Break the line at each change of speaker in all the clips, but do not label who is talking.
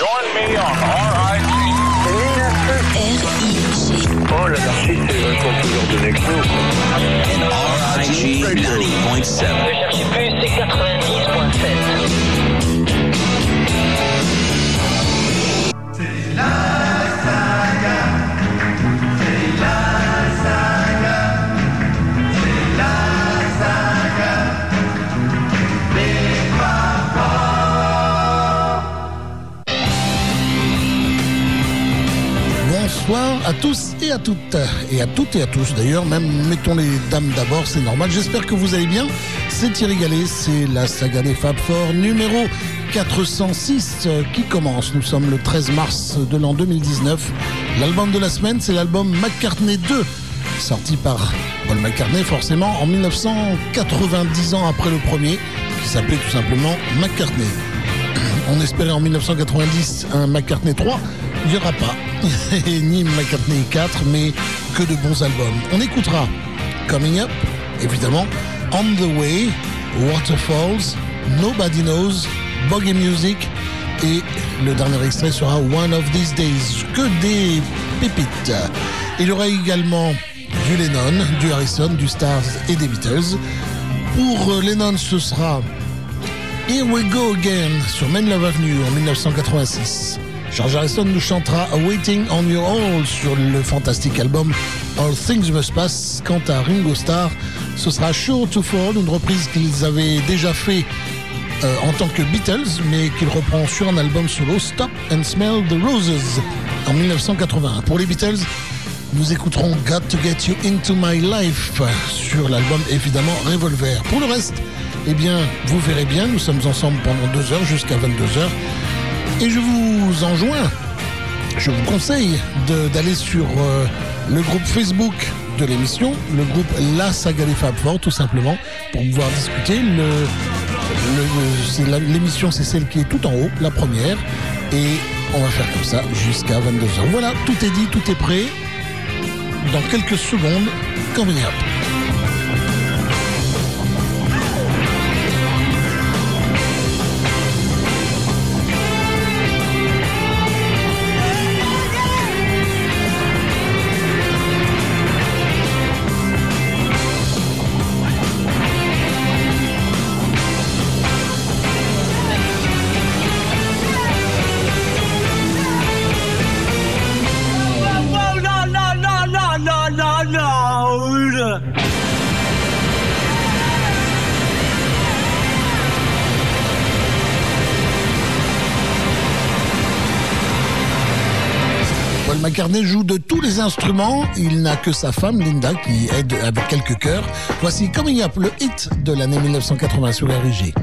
Join me on RIG. Oh, l'anarchie, c'est le contrôleur de Nexo.
And RIG 90.7.
Cherchez plus, c'est 90.7.
C'est la saga. C'est la saga. C'est la saga. Des papas.
Bonsoir à tous et à toutes, et à toutes et à tous d'ailleurs, même mettons les dames d'abord, c'est normal. J'espère que vous allez bien. C'est Thierry Gallet, c'est la saga des Fab Four numéro 406 qui commence. Nous sommes le 13 mars de l'an 2019. L'album de la semaine, c'est l'album McCartney 2, sorti par Paul McCartney forcément en 1990 ans après le premier, qui s'appelait tout simplement McCartney. On espérait en 1990 un McCartney 3, il n'y aura pas, ni McCartney 4, mais que de bons albums. On écoutera Coming Up, évidemment, On the Way, Waterfalls, Nobody Knows, Bogey Music, et le dernier extrait sera One of These Days, que des pépites. Il y aura également du Lennon, du Harrison, du Stars et des Beatles. Pour Lennon, ce sera Here We Go Again sur Main Love Avenue en 1986. George Harrison nous chantera Waiting on You All sur le fantastique album All Things Must Pass. Quant à Ringo Starr, ce sera Sure to Fall, une reprise qu'ils avaient déjà fait en tant que Beatles, mais qu'il reprend sur un album solo, Stop and Smell the Roses, en 1981. Pour les Beatles, nous écouterons Got to Get You Into My Life sur l'album évidemment Revolver. Pour le reste, eh bien, vous verrez bien, nous sommes ensemble pendant 2 heures jusqu'à 22 heures. Et je vous enjoins, je vous conseille d'aller sur le groupe Facebook de l'émission, le groupe La Saga des Fab Four, tout simplement, pour pouvoir discuter. L'émission, c'est celle qui est tout en haut, la première. Et on va faire comme ça jusqu'à 22h. Voilà, tout est dit, tout est prêt. Dans quelques secondes, Coming Up. Paul McCartney joue de tous les instruments. Il n'a que sa femme, Linda, qui aide avec quelques chœurs. Voici Coming Up, le hit de l'année 1980 sur RIG.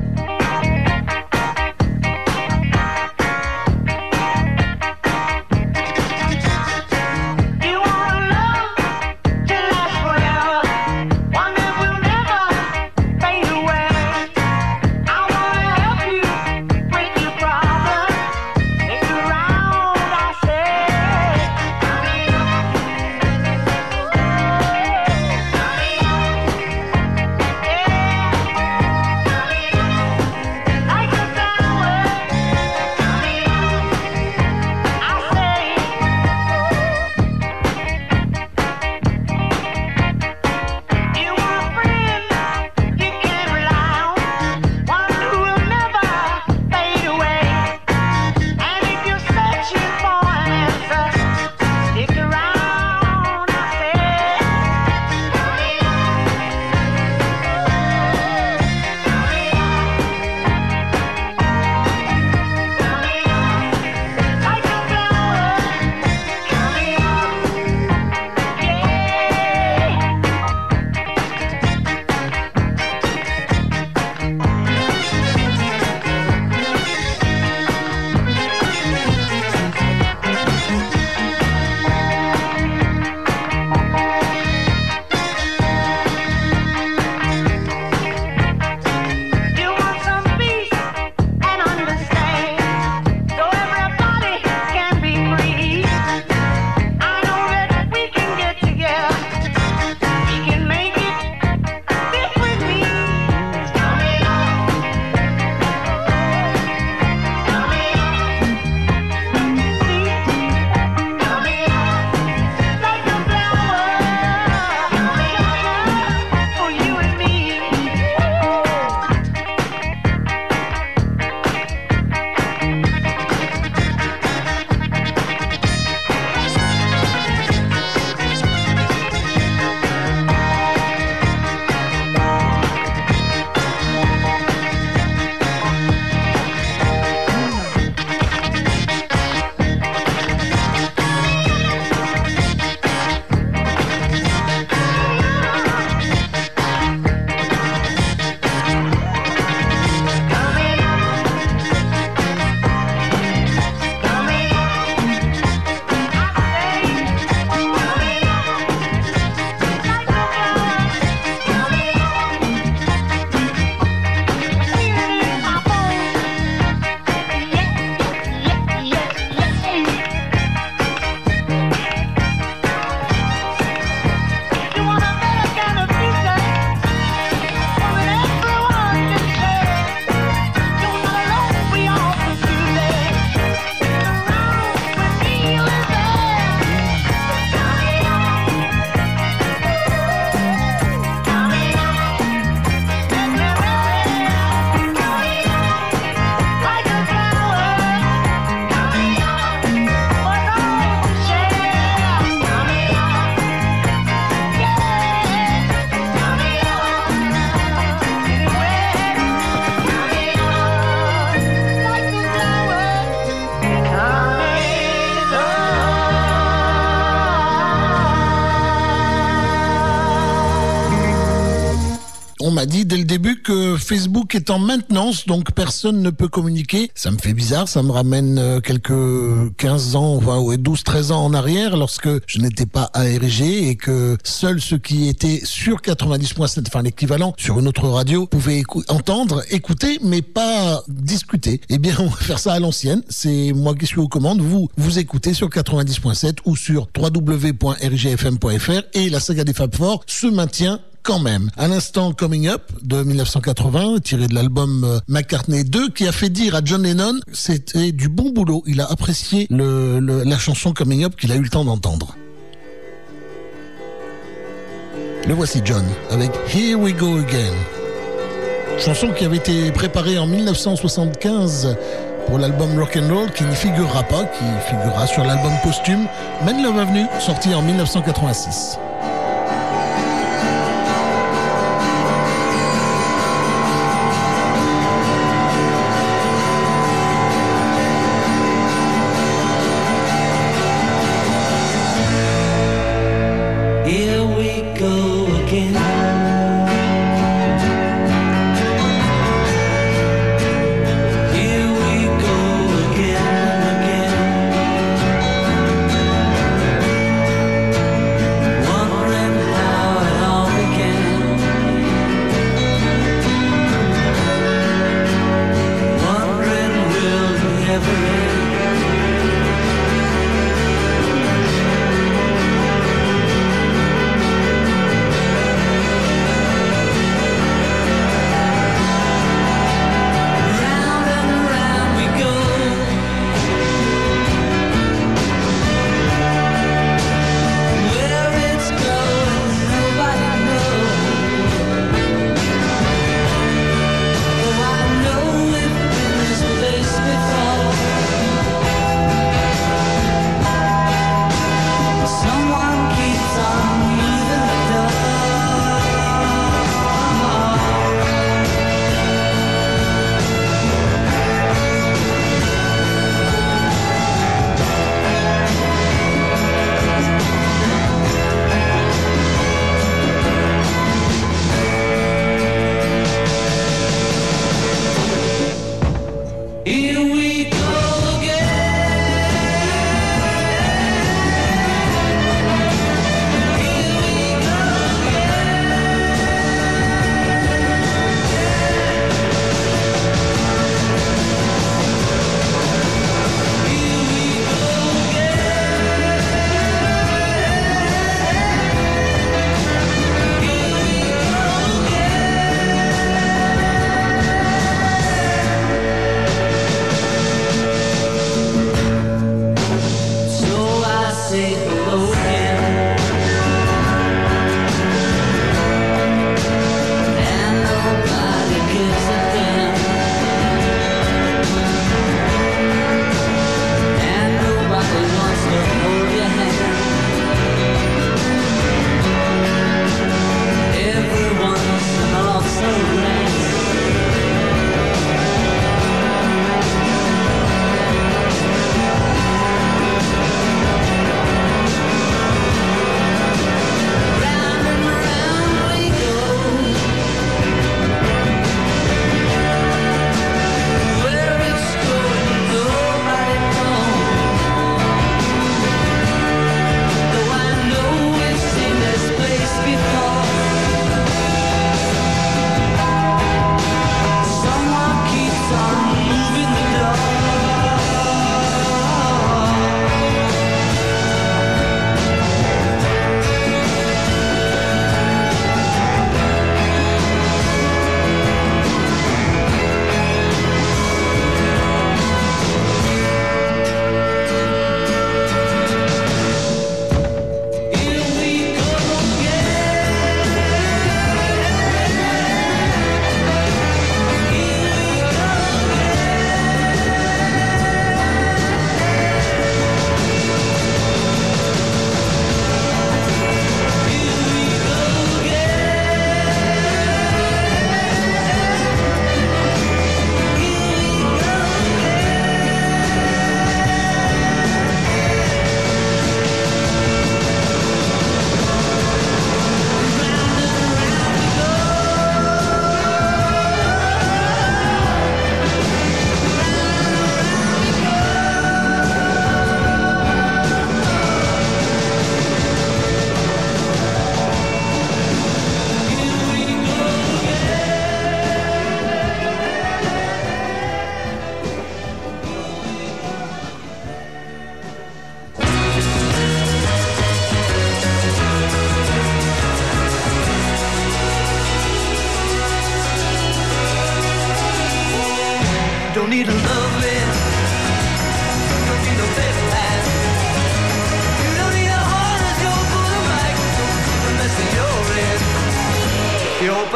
Facebook est en maintenance, donc personne ne peut communiquer. Ça me fait bizarre, ça me ramène quelques 15 ans, enfin, ouais, 12-13 ans en arrière, lorsque je n'étais pas à RG et que seuls ceux qui étaient sur 90.7, enfin l'équivalent, sur une autre radio, pouvaient entendre, écouter, mais pas discuter. Eh bien, on va faire ça à l'ancienne. C'est moi qui suis aux commandes. Vous écoutez sur 90.7 ou sur www.rgfm.fr et la saga des Fab Four se maintient quand même. À l'instant, Coming Up de 1980, tiré de l'album McCartney 2, qui a fait dire à John Lennon, c'était du bon boulot. Il a apprécié la chanson Coming Up qu'il a eu le temps d'entendre. Le voici John avec Here We Go Again. Chanson qui avait été préparée en 1975 pour l'album Rock'n'Roll, qui n'y figurera pas, qui figurera sur l'album posthume Men Love Avenue, sorti en 1986.
Here we go again. Here we go again and again.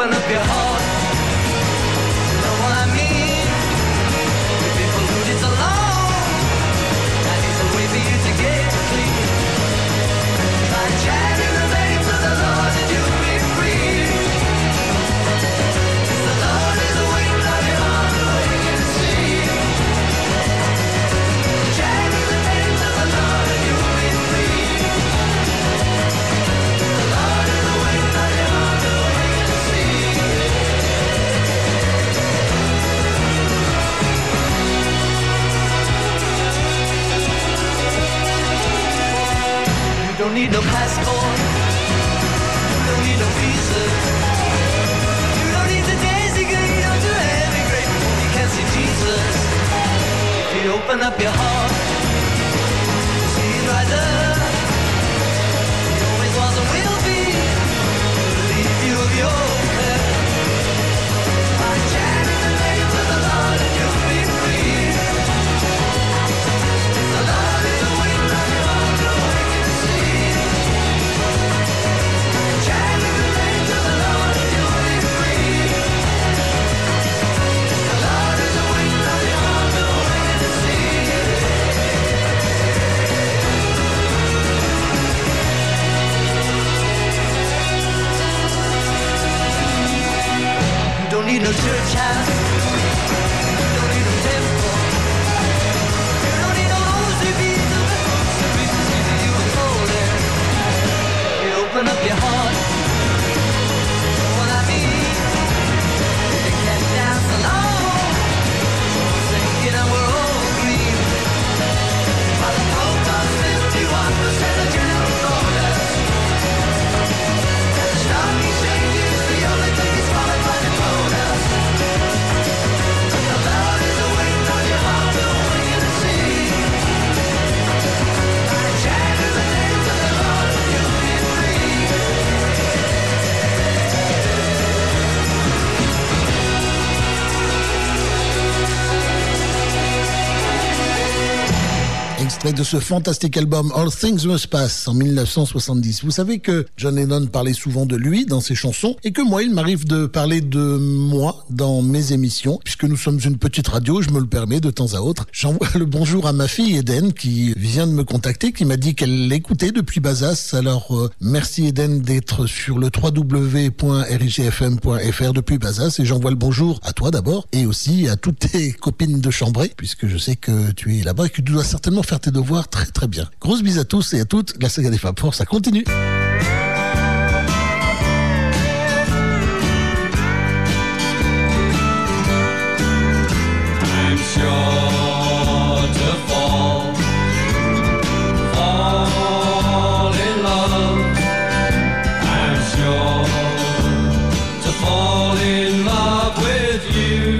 open up your heart. You know what I mean? The people who did so long, that is a way for you to get clean. Try chanting the name of the Lord and you'll be free. 'Cause the Lord is waiting on your heart, waiting to see. Chanting the name of the Lord and you'll be free. The Lord is waiting on your heart, waiting to see. You don't need no passport. You don't need no visa. You don't need to dance again. You don't do anything great before you can see Jesus. If you open up your heart, see it right there. He always was and will be. Relieve you of your care. By chanting the name of the Lord and you'll be free. The Lord is waiting on your heart, waiting to see. Chanting the name of the Lord and you'll be free. The Lord is waiting on your heart, waiting to see. You don't need no church house. You don't need no temple. You don't need no rosary beads or rosary beads you were golden. You open up your heart. You know what I mean? You can't dance alone. Singing and we're all green. While the Pope was 51% of general voters. And the stock exchange is the only thing that's followed by the quotas. The Lord is waiting on your heart, waiting to see. Chant in the name of the Lord and you'll be free.
Extrait de ce fantastique album All Things Must Pass en 1970. Vous savez que John Lennon parlait souvent de lui dans ses chansons et que moi, il m'arrive de parler de moi dans mes émissions. Puisque nous sommes une petite radio, je me le permets de temps à autre. J'envoie le bonjour à ma fille Eden qui vient de me contacter, qui m'a dit qu'elle l'écoutait depuis Bazas. Alors merci Eden d'être sur le www.rigfm.fr depuis Bazas et j'envoie le bonjour à toi d'abord et aussi à toutes tes copines de Chambray puisque je sais que tu es là-bas et que tu dois certainement faire tes devoirs très très bien. Grosse bise à tous et à toutes. La saga des Fab Four, ça continue.
I'm sure to fall in love. I'm sure to fall in love with you.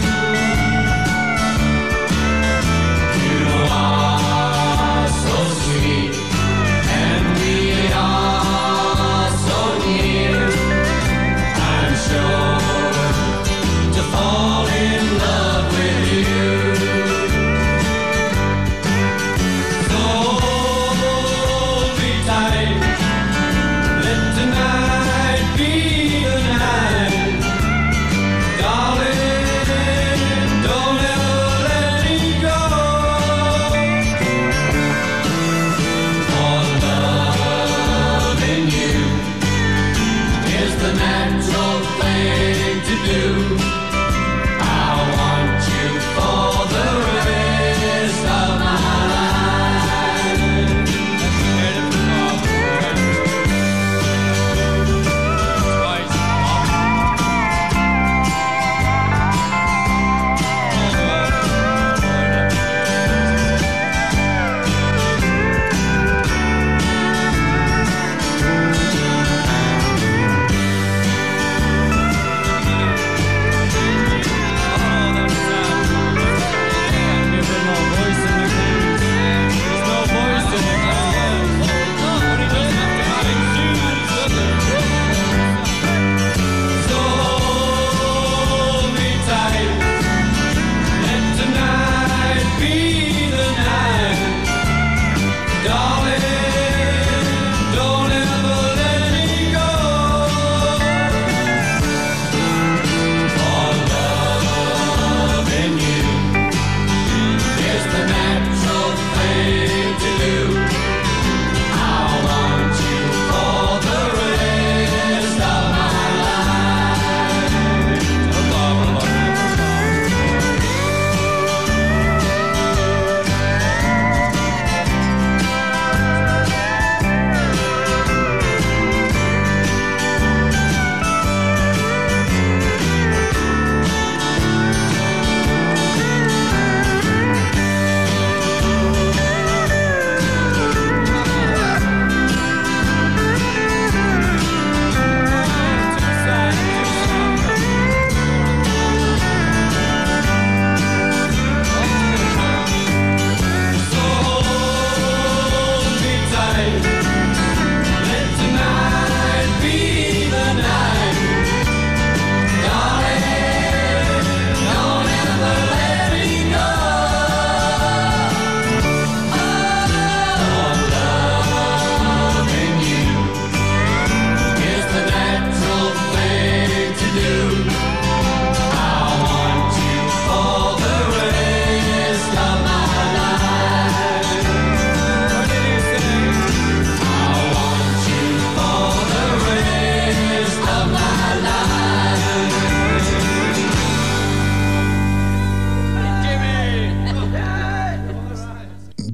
You are so sweet, and we are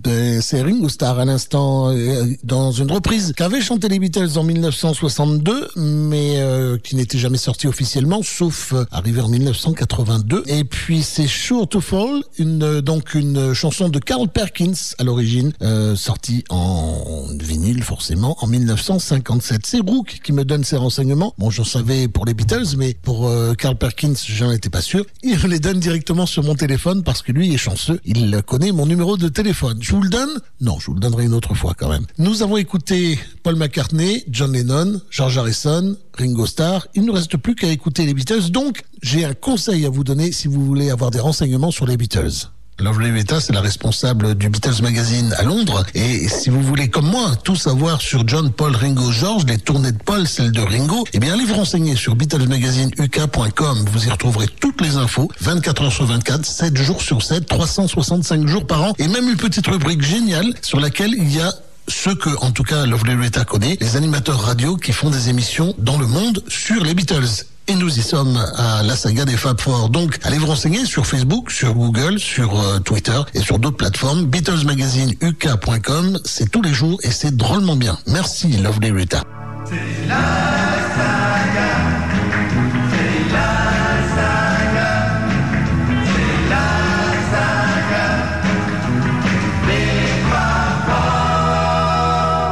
C'est Ringo Starr à l'instant, dans une reprise qu'avaient chanté les Beatles en 1962, mais qui n'était jamais sortie officiellement, sauf arrivé en 1982. Et puis c'est Sure to Fall, une chanson de Carl Perkins à l'origine, sortie en vinyle forcément en 1957. C'est Brooke qui me donne ces renseignements. Bon, j'en savais pour les Beatles, mais pour Carl Perkins, j'en étais pas sûr. Il me les donne directement sur mon téléphone parce que lui est chanceux. Il connaît mon numéro de téléphone. Je vous le donne? Non, je vous le donnerai une autre fois quand même. Nous avons écouté Paul McCartney, John Lennon, George Harrison, Ringo Starr. Il ne nous reste plus qu'à écouter les Beatles. Donc, j'ai un conseil à vous donner si vous voulez avoir des renseignements sur les Beatles. Lovely Rita, c'est la responsable du Beatles Magazine à Londres. Et si vous voulez, comme moi, tout savoir sur John, Paul, Ringo, George, les tournées de Paul, celles de Ringo, eh bien, allez vous renseigner sur BeatlesMagazineUK.com. Vous y retrouverez toutes les infos, 24 heures sur 24, 7 jours sur 7, 365 jours par an, et même une petite rubrique géniale sur laquelle il y a ce que, en tout cas, Lovely Rita connaît, les animateurs radio qui font des émissions dans le monde sur les Beatles. Et nous y sommes à la saga des Fab Four. Donc, allez vous renseigner sur Facebook, sur Google, sur Twitter et sur d'autres plateformes. BeatlesMagazineUK.com, c'est tous les jours et c'est drôlement bien. Merci, Lovely Rita.
C'est la saga. C'est la saga. C'est la saga. Des Fab Four.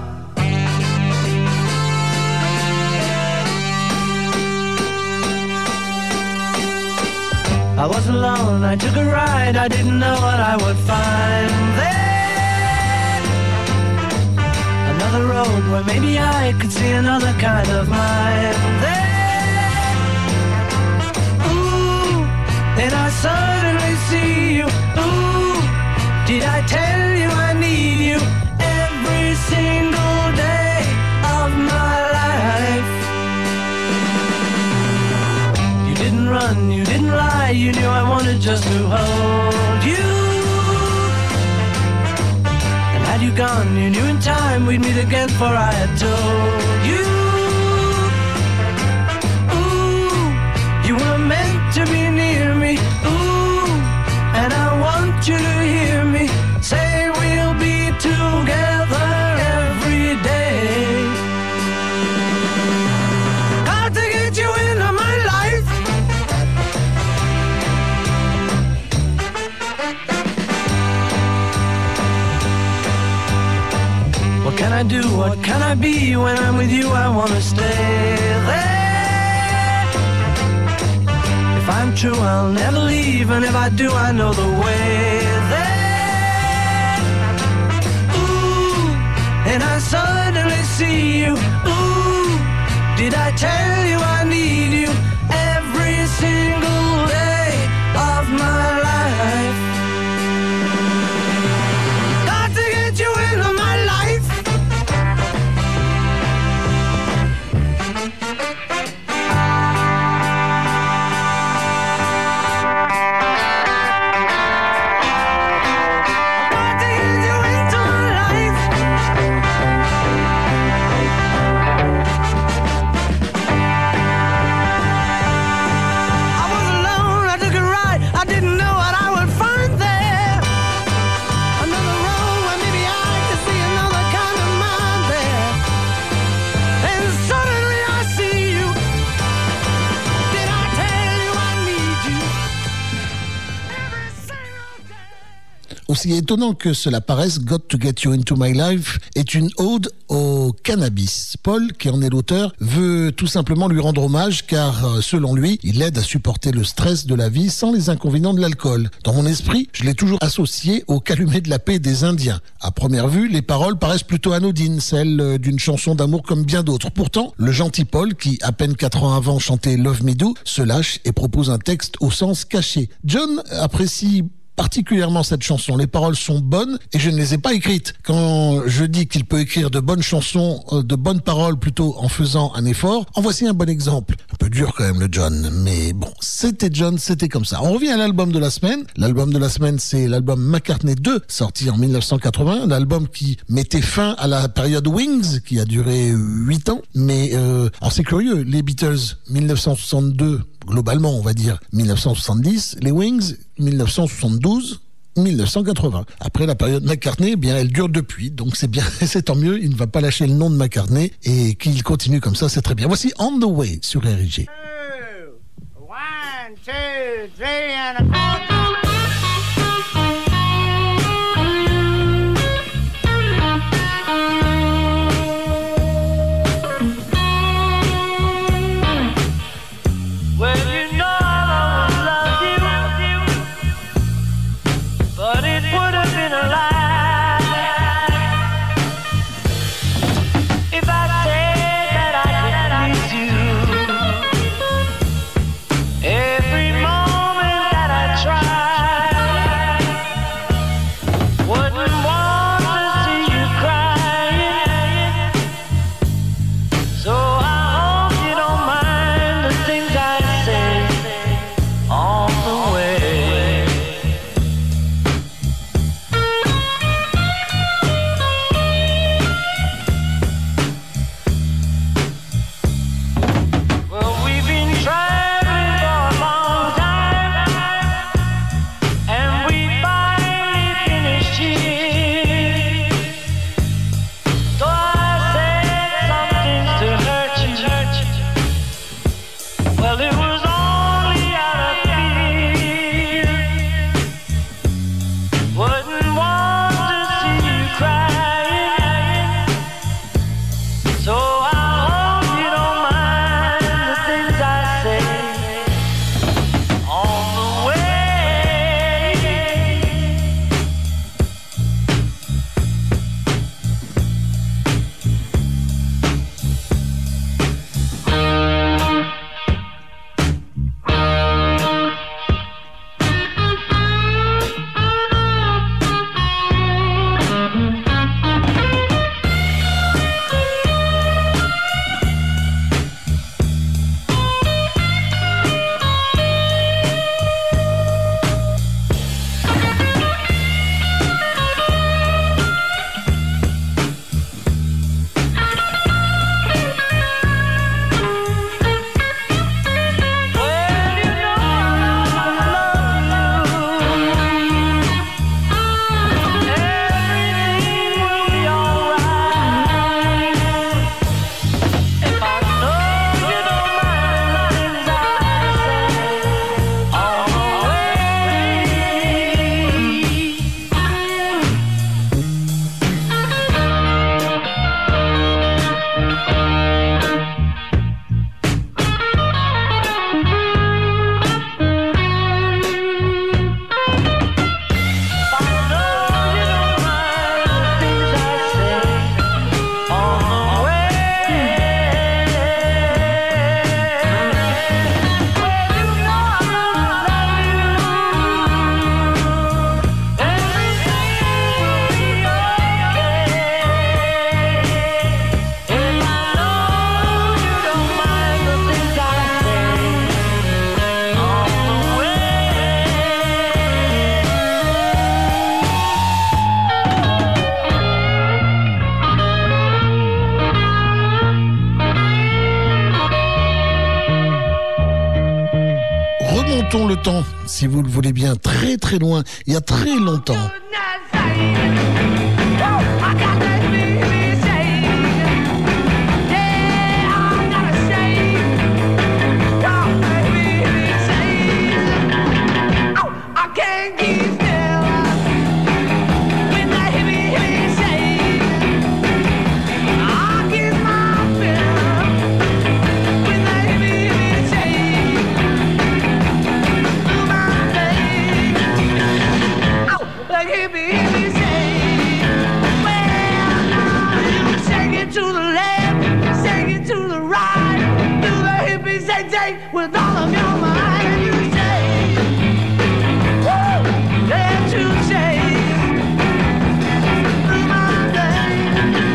I was alone, I took a ride, I didn't know what I would find there. Another road where maybe I could see another kind of mind there. Ooh, then I suddenly see you. Ooh, did I tell you I need you every single day of my life? You didn't run, you didn't lie, you knew I wanted just to hold you. And had you gone, you knew in time we'd meet again, for I had told you. Ooh, you were meant to be near me. Ooh, and I want you to hear me say we'll be together every day. Got to get you into my life. What can I do? What can I be? When I'm with you, I wanna stay there. If I'm true, I'll never leave, and if I do, I know the way there. Ooh, and I suddenly see you. Ooh, did I tell you I need you every single day of my life? Got to get you into my life.
Aussi étonnant que cela paraisse, Got to Get You Into My Life est une ode au cannabis. Paul, qui en est l'auteur, veut tout simplement lui rendre hommage car, selon lui, il aide à supporter le stress de la vie sans les inconvénients de l'alcool. Dans mon esprit, je l'ai toujours associé au calumet de la paix des Indiens. À première vue, les paroles paraissent plutôt anodines, celles d'une chanson d'amour comme bien d'autres. Pourtant, le gentil Paul, qui à peine 4 ans avant chantait Love Me Do, se lâche et propose un texte au sens caché. John apprécie particulièrement cette chanson. Les paroles sont bonnes et je ne les ai pas écrites. Quand je dis qu'il peut écrire de bonnes chansons, de bonnes paroles plutôt en faisant un effort, en voici un bon exemple. Un peu dur quand même le John, mais bon, c'était John, c'était comme ça. On revient à l'album de la semaine. L'album de la semaine, c'est l'album McCartney 2, sorti en 1980, un album qui mettait fin à la période Wings, qui a duré 8 ans. Mais alors c'est curieux, les Beatles 1962, globalement, on va dire 1970, les Wings 1972, 1980. Après la période McCartney, eh bien, elle dure depuis, donc c'est bien, c'est tant mieux. Il ne va pas lâcher le nom de McCartney et qu'il continue comme ça, c'est très bien. Voici On the Way sur RIG.
1, 2, 3 and a quarter.
Well, you know I always loved you, but it would have been a lie if I said that I could please you. Every moment that I try, wouldn't want to see you crying. So I hope you don't mind the things I say on the way. Well, we've been traveling for a long time, and we finally finished here. So I said some things to hurt you. Well, it was only out of fear. Wouldn't want to see you crying. So I hope you don't mind the things I say on the way. Well, you know I love you. Everything will be alright if I know you don't mind the things I say on the
Remontons le temps, si vous le voulez bien, très très loin, il y a très longtemps.
with all of your mind, and you say, woo, that you chase through my day.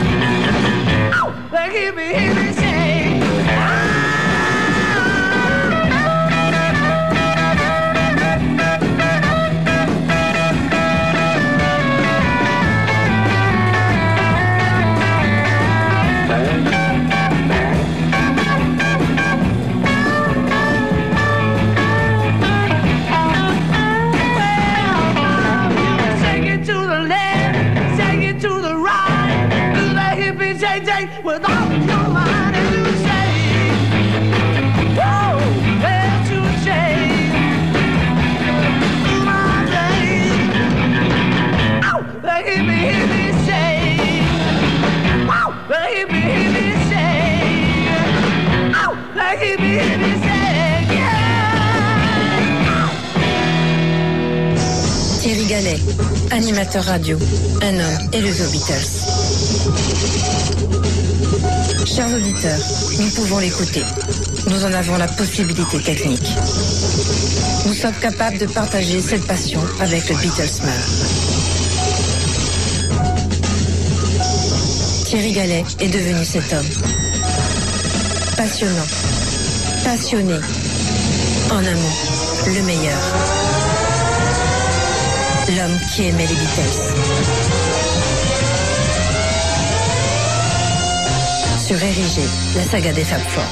They hear me say, date with all of your mind and you say, whoa, there's to change my day. Oh, baby, hear me say, oh, baby, hear me say, oh, baby, hear me say, yeah.
Thierry Gallet, animateur radio, un homme et le The Beatles. Chers auditeurs, nous pouvons l'écouter. Nous en avons la possibilité technique. Nous sommes capables de partager cette passion avec le Beatlesman. Thierry Gallet est devenu cet homme. Passionnant, passionné, en un mot, le meilleur. L'homme qui aimait les Beatles. Sur RIG, la saga des Fab Four.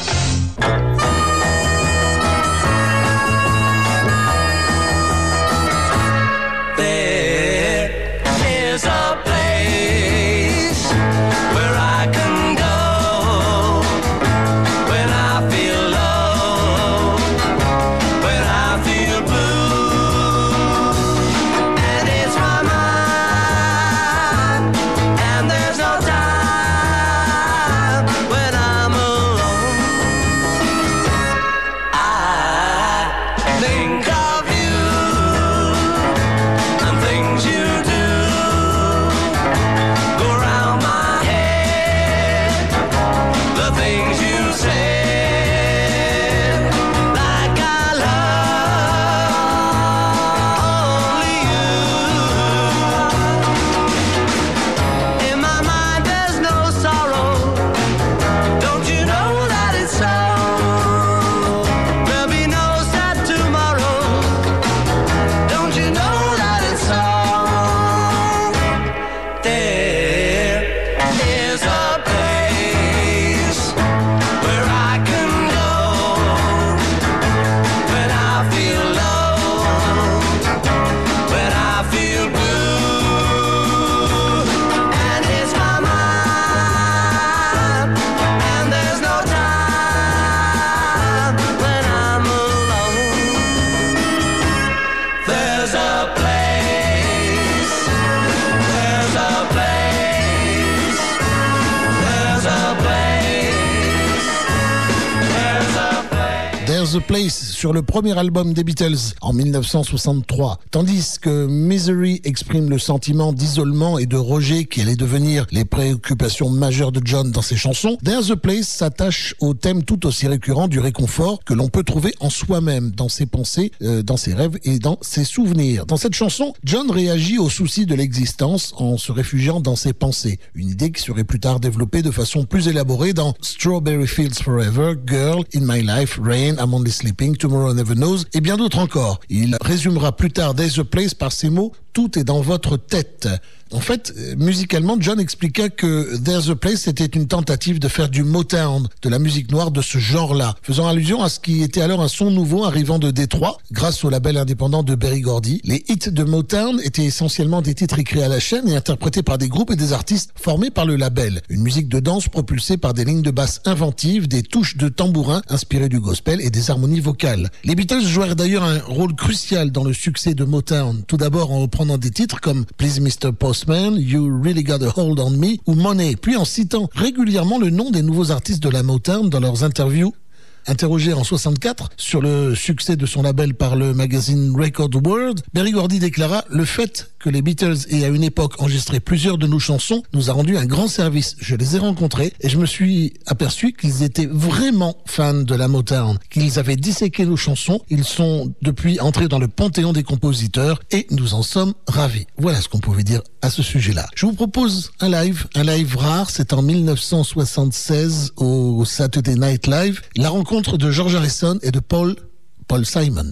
There is a place where I can go when I feel low, when I feel blue, and it's my mind, and there's no time when I'm alone. I think of you and things you do go round my head, the things you said, like I love only you. In my mind there's no sorrow, don't you know that it's so? There'll be no sad tomorrow, don't you know that it's so? There is a place where I can go when I feel low, when I feel blue, and it's my mind, and there's no time when I'm alone. There's a place, there's a place, there's a place, there's a place.
There's a Place sur le premier album des Beatles en 1963. Tandis que Misery exprime le sentiment d'isolement et de rejet qui allait devenir les préoccupations majeures de John dans ses chansons, There's a Place s'attache au thème tout aussi récurrent du réconfort que l'on peut trouver en soi-même, dans ses pensées, dans ses rêves et dans ses souvenirs. Dans cette chanson, John réagit aux soucis de l'existence en se réfugiant dans ses pensées. Une idée qui serait plus tard développée de façon plus élaborée dans Strawberry Fields Forever, Girl, In My Life, Rain, I'm Only Sleeping, Tomorrow Never Knows et bien d'autres encore. Il résumera plus tard There's a Place par ces mots « Tout est dans votre tête ». En fait, musicalement, John expliqua que There's a Place était une tentative de faire du Motown, de la musique noire de ce genre-là, faisant allusion à ce qui était alors un son nouveau arrivant de Détroit, grâce au label indépendant de Berry Gordy. Les hits de Motown étaient essentiellement des titres écrits à la chaîne et interprétés par des groupes et des artistes formés par le label. Une musique de danse propulsée par des lignes de basse inventives, des touches de tambourin inspirées du gospel et des harmonies vocales. Les Beatles jouèrent d'ailleurs un rôle crucial dans le succès de Motown, tout d'abord en reprenant des titres comme Please Mr. Postman, You Really Got a Hold on Me ou Money, puis en citant régulièrement le nom des nouveaux artistes de la Motown dans leurs interviews. Interrogé en 64 sur le succès de son label par le magazine Record World, Berry Gordy déclara « Le fait que les Beatles aient à une époque enregistré plusieurs de nos chansons nous a rendu un grand service. Je les ai rencontrés et je me suis aperçu qu'ils étaient vraiment fans de la Motown, qu'ils avaient disséqué nos chansons. Ils sont depuis entrés dans le panthéon des compositeurs et nous en sommes ravis. » Voilà ce qu'on pouvait dire à ce sujet-là. Je vous propose un live rare, c'est en 1976 au Saturday Night Live. La rencontre de George Harrison et de Paul Simon.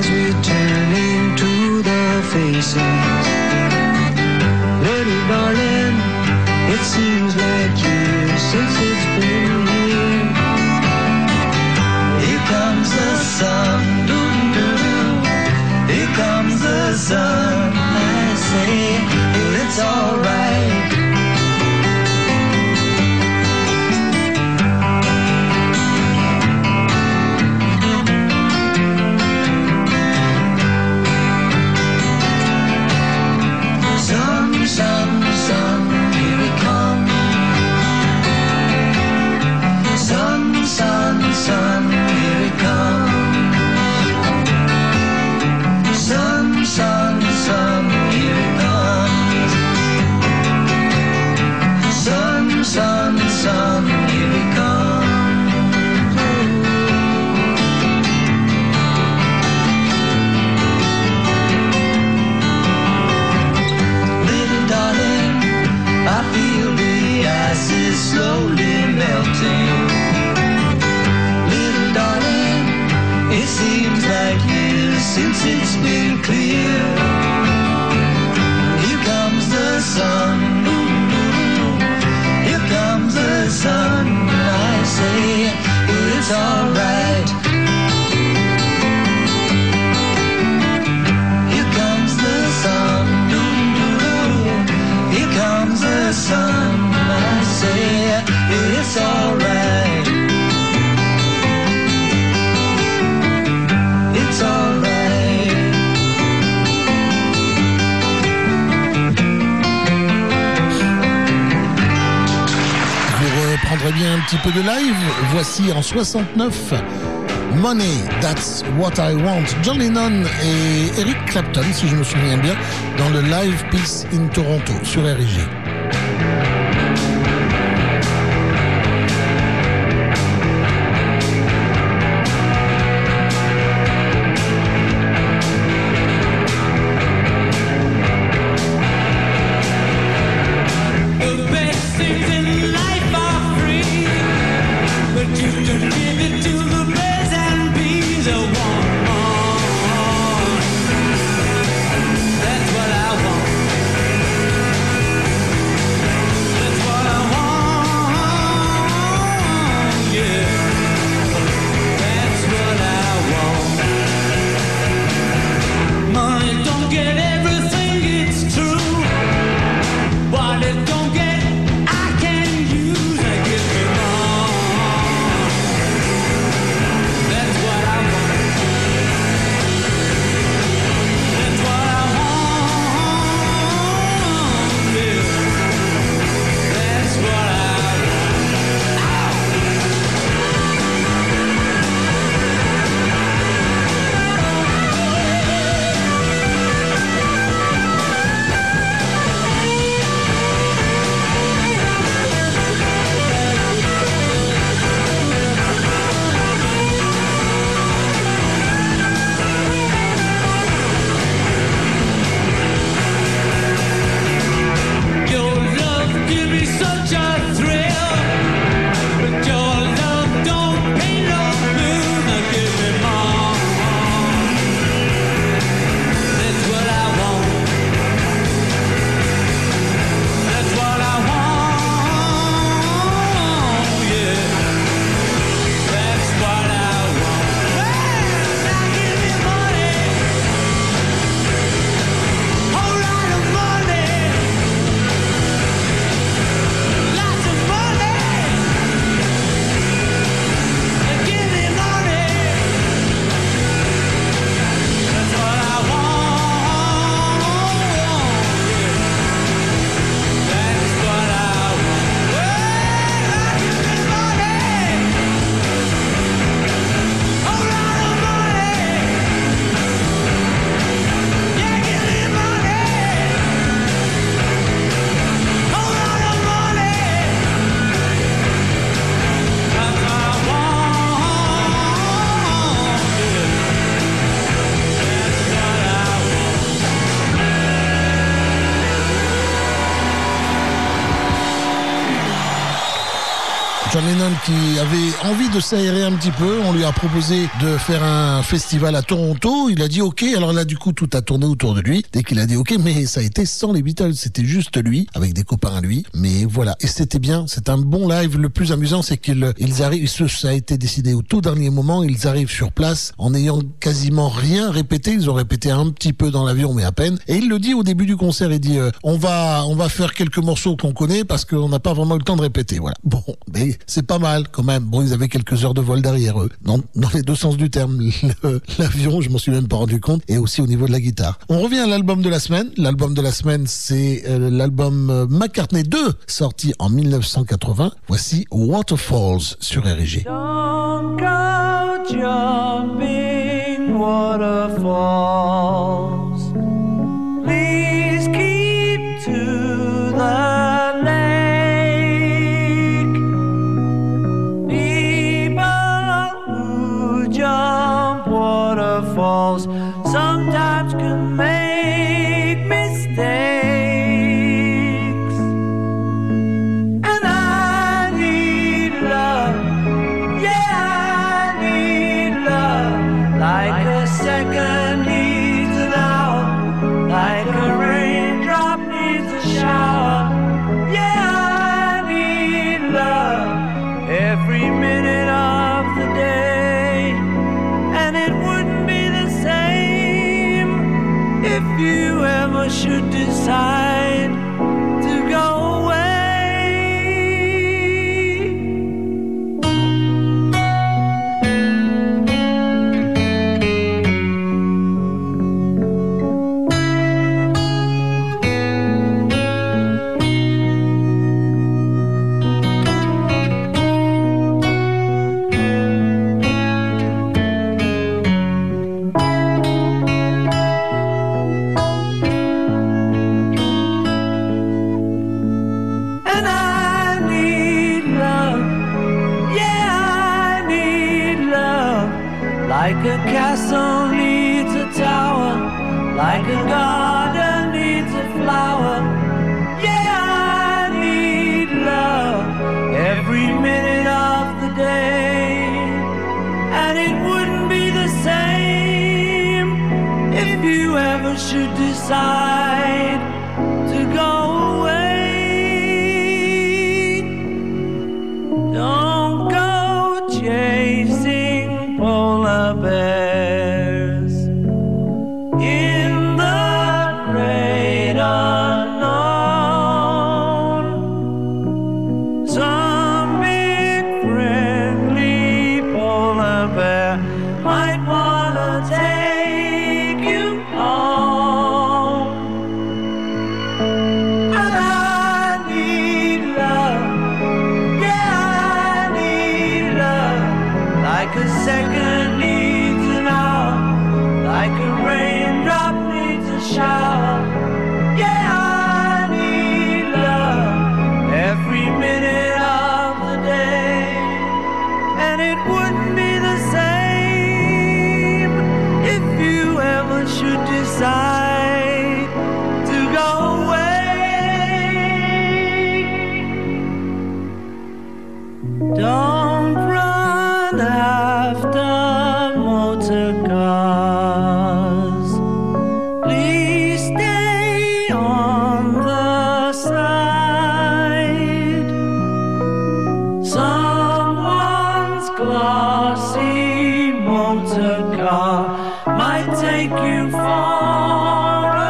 as we turn into the faces. Little darling, it seems like years since it's been here. Here comes the sun, doo-doo-doo. Here comes the sun, I say, but it's alright. Sun, sun, here it comes. Sun, sun, sun, here it comes. Sun, sun, sun, here it comes. Sun, sun, sun, here it comes. I feel the ice is slowly melting. Little darling, it seems like years since it's been clear. Here comes the sun, here comes the sun. I say, well, it's alright. Here comes the sun, here comes the sun, I say, it's alright. It's alright.
Vous reprendrez bien un petit peu de live. Voici en 69 Money, That's What I Want. John Lennon et Eric Clapton, si je me souviens bien, dans le Live Peace in Toronto sur RIG.
That's what I want.
John Lennon Lennon qui avait envie de s'aérer un petit peu. On lui a proposé de faire un festival à Toronto. Il a dit OK. Alors là, du coup, tout a tourné autour de lui. Dès qu'il a dit OK, mais ça a été sans les Beatles. C'était juste lui, avec des copains à lui. Mais voilà. Et c'était bien. C'est un bon live. Le plus amusant, c'est qu'ils arrivent, ça a été décidé au tout dernier moment. Ils arrivent sur place en n'ayant quasiment rien répété. Ils ont répété un petit peu dans l'avion, mais à peine. Et il le dit au début du concert. Il dit, on va faire quelques morceaux qu'on connaît parce qu'on n'a pas vraiment eu le temps de répéter. Voilà. Bon, mais c'est pas mal quand même. Bon, ils avaient quelques heures de vol derrière eux. Dans les deux sens du terme. L'avion, je m'en suis même pas rendu compte. Et aussi au niveau de la guitare. On revient à l'album de la semaine. L'album de la semaine, c'est l'album McCartney 2, sorti en 1980. Voici Waterfalls sur RG.
Don't go jumping waterfalls. Please keep to the lake. People who jump waterfalls sometimes can make mistakes. And I need love, yeah, I need love, like a second needs an hour, like a raindrop needs a shower. Yeah, I need love every minute of the day, and it wouldn't be the same if you ever should decide to go away. And I need love, yeah, I need love, like a castle needs a tower, like a garden needs a flower. Yeah, I need love every minute of the day, and it wouldn't be the same if you ever should decide to go away. Don't go chasing polar bears in the great unknown. Some big friendly polar bear might wanna take you home. And I need love, yeah, I need love, like a second needs an hour, like a raindrop needs a shower. Yeah, I need love every minute of the day, and it wouldn't be the same if you ever should decide to go away. Don't run after motor cars. Please stay on the side. Someone's glossy motor car might take you for a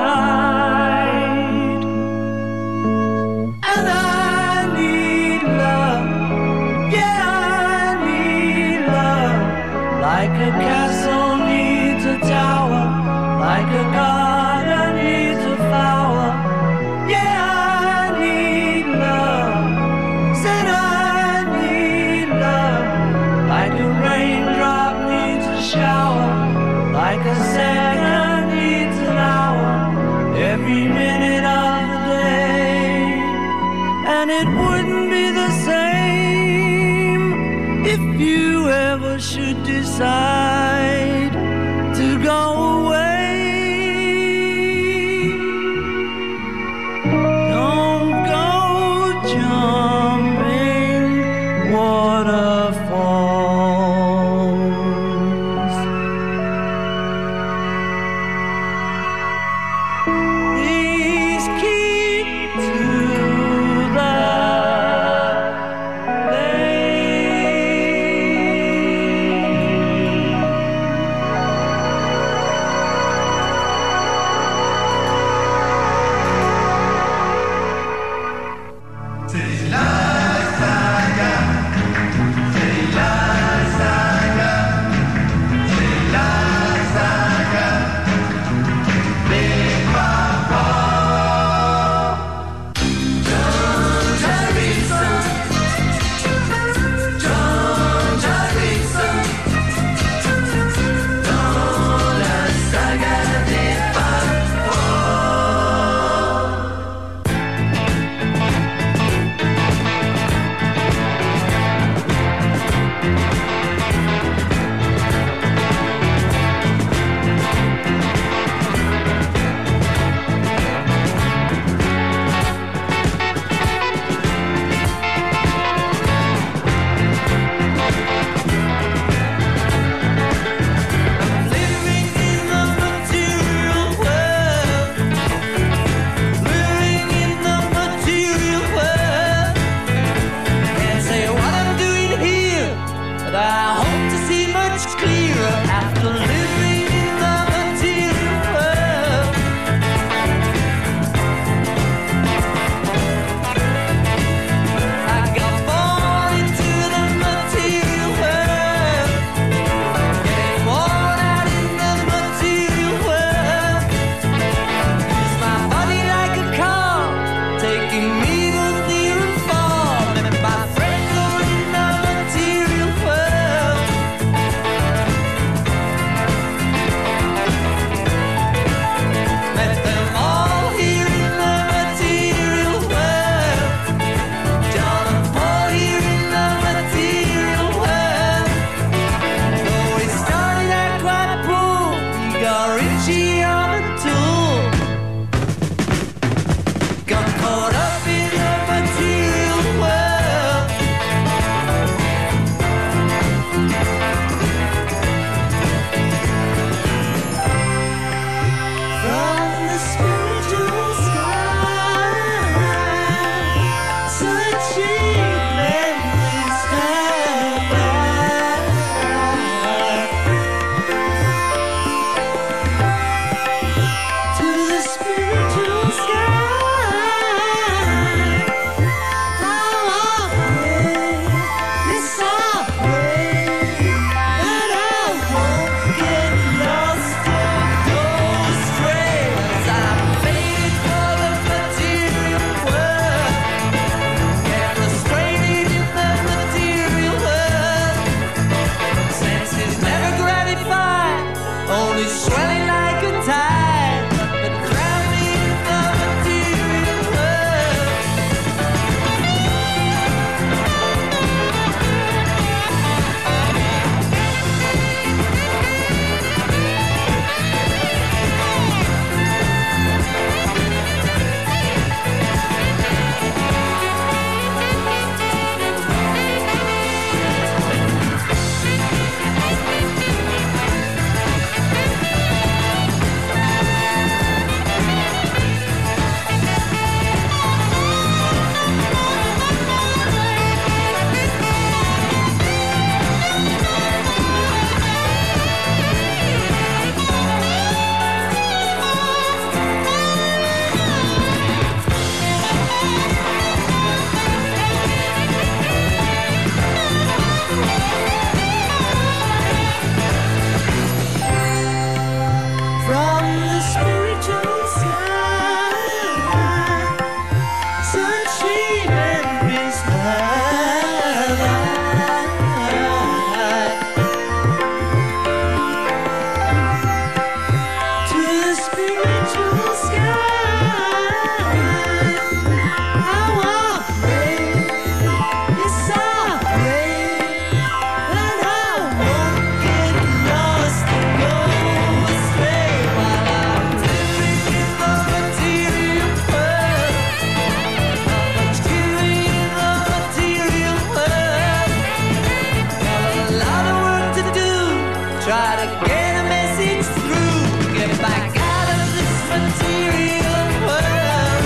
ride. And I need love, yeah, I need love, like a castle needs a tower, like a garden needs a flower. Yeah, I need love, said I need love, like a raindrop needs a shower, like a second needs an hour, every minute of the day, and it wouldn't be the same if you ever should decide to go away. Don't go jumping only swelling like a tide, but drowning the material world. From the spiritual sky, sunshine and peace to the spiritual sky, I walk away. Yes, I pray that I won't get lost and go astray while I'm living in the material world. I'm living in the material world. Got a lot of work to do. Try to get a message through. Get back out of this material world.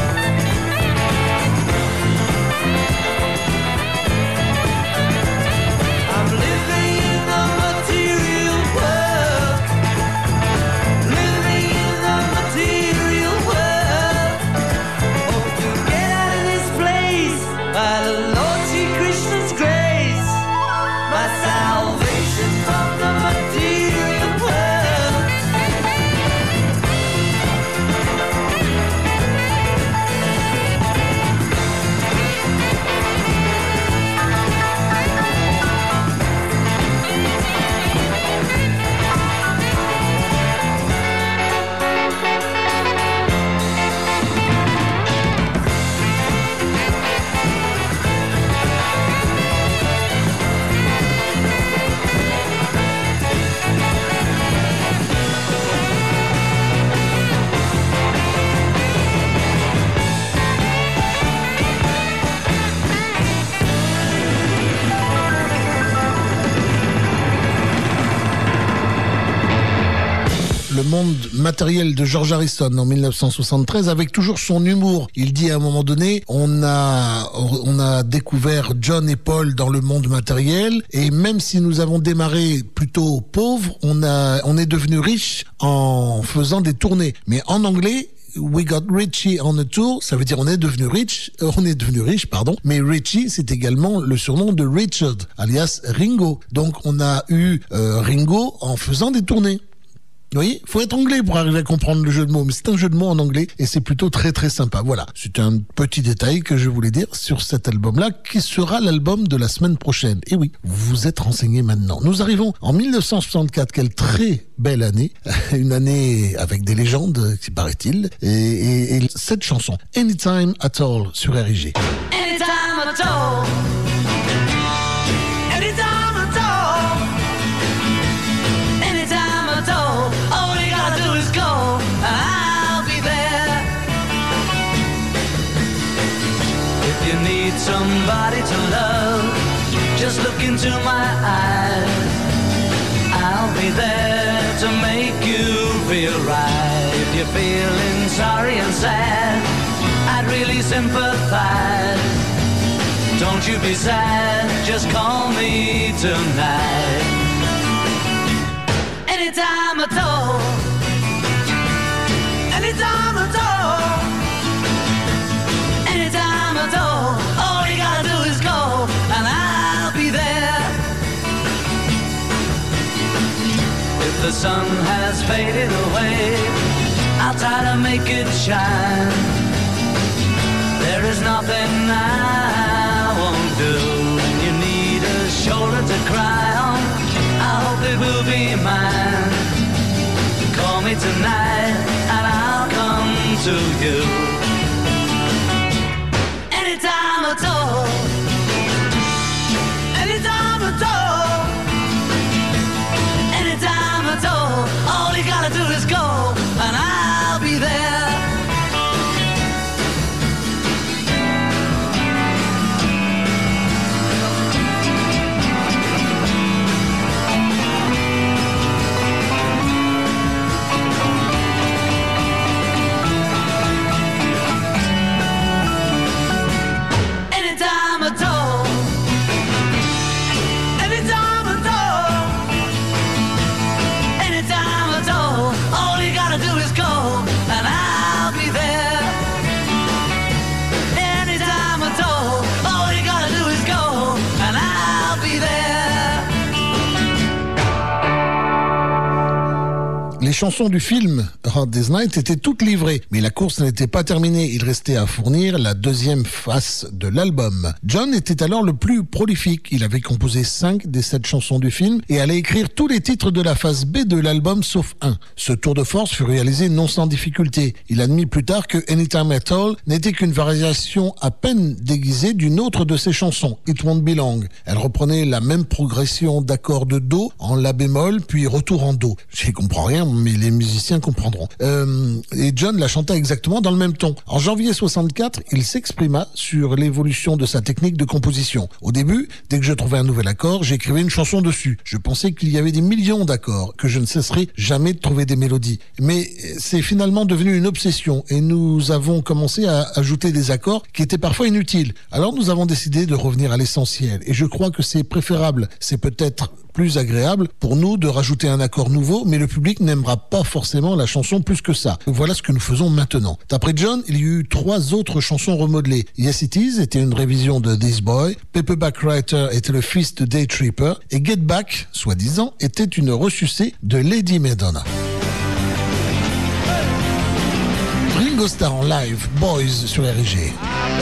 I'm living in the material world. Living in the material world. Hope to get out of this place by the Lord Sri Krishna's grace. My salvation from the material world.
Le monde matériel de George Harrison en 1973 avec toujours son humour. Il dit à un moment donné, on a découvert John et Paul dans le monde matériel et même si nous avons démarré plutôt pauvres, on est devenu riches en faisant des tournées. Mais en anglais, we got Richie on a tour, ça veut dire on est devenu riche, mais Richie c'est également le surnom de Richard, alias Ringo. Donc on a eu Ringo en faisant des tournées. Vous voyez, faut être anglais pour arriver à comprendre le jeu de mots, mais c'est un jeu de mots en anglais et c'est plutôt très très sympa. Voilà, c'est un petit détail que je voulais dire sur cet album-là qui sera l'album de la semaine prochaine. Et oui, vous vous êtes renseigné maintenant. Nous arrivons en 1964, quelle très belle année, une année avec des légendes, paraît-il, et cette chanson, Anytime at All sur RIG.
Anytime at all. Anytime at all. Anytime at all. All you gotta do is go. I'll be there. If you need somebody to love, just look into my eyes. I'll be there to make you feel right. If you're feeling sorry and sad, I'd really sympathize. Don't you be sad, just call me tonight. Anytime at all. Anytime at all. Anytime at all. All you gotta do is go, and I'll be there. If the sun has faded away, I'll try to make it shine. There is nothing I won't do. When you need a shoulder to cry on, I hope it will be mine. me tonight and I'll come to you. Anytime at all. Anytime at all. Anytime at all. All you gotta do is go and I'll be there.
Les chansons du film Hard Day's Night étaient toutes livrées, mais la course n'était pas terminée. Il restait à fournir la deuxième face de l'album. John était alors le plus prolifique. Il avait composé 5 des 7 chansons du film et allait écrire tous les titres de la phase B de l'album sauf un. Ce tour de force fut réalisé non sans difficulté. Il admit plus tard que Anytime at All n'était qu'une variation à peine déguisée d'une autre de ses chansons, It Won't Be Long. Elle reprenait la même progression d'accords de Do en La bémol, puis retour en Do. J'y comprends rien, mais les musiciens comprendront. Et John la chantait exactement dans le même ton. En janvier 64, il s'exprima sur l'évolution de sa technique de composition. Au début, dès que je trouvais un nouvel accord, j'écrivais une chanson dessus. Je pensais qu'il y avait des millions d'accords, que je ne cesserais jamais de trouver des mélodies. Mais c'est finalement devenu une obsession et nous avons commencé à ajouter des accords qui étaient parfois inutiles. Alors nous avons décidé de revenir à l'essentiel et je crois que c'est préférable. C'est peut-être plus agréable pour nous de rajouter un accord nouveau, mais le public n'aimera pas forcément la chanson plus que ça. Voilà ce que nous faisons maintenant. D'après John, il y a eu 3 autres chansons remodelées. Yes It Is était une révision de This Boy, Paperback Writer était le fils de Day Tripper, et Get Back, soi-disant, était une ressucée de Lady Madonna. Ringo Starr en live, Boys sur RG.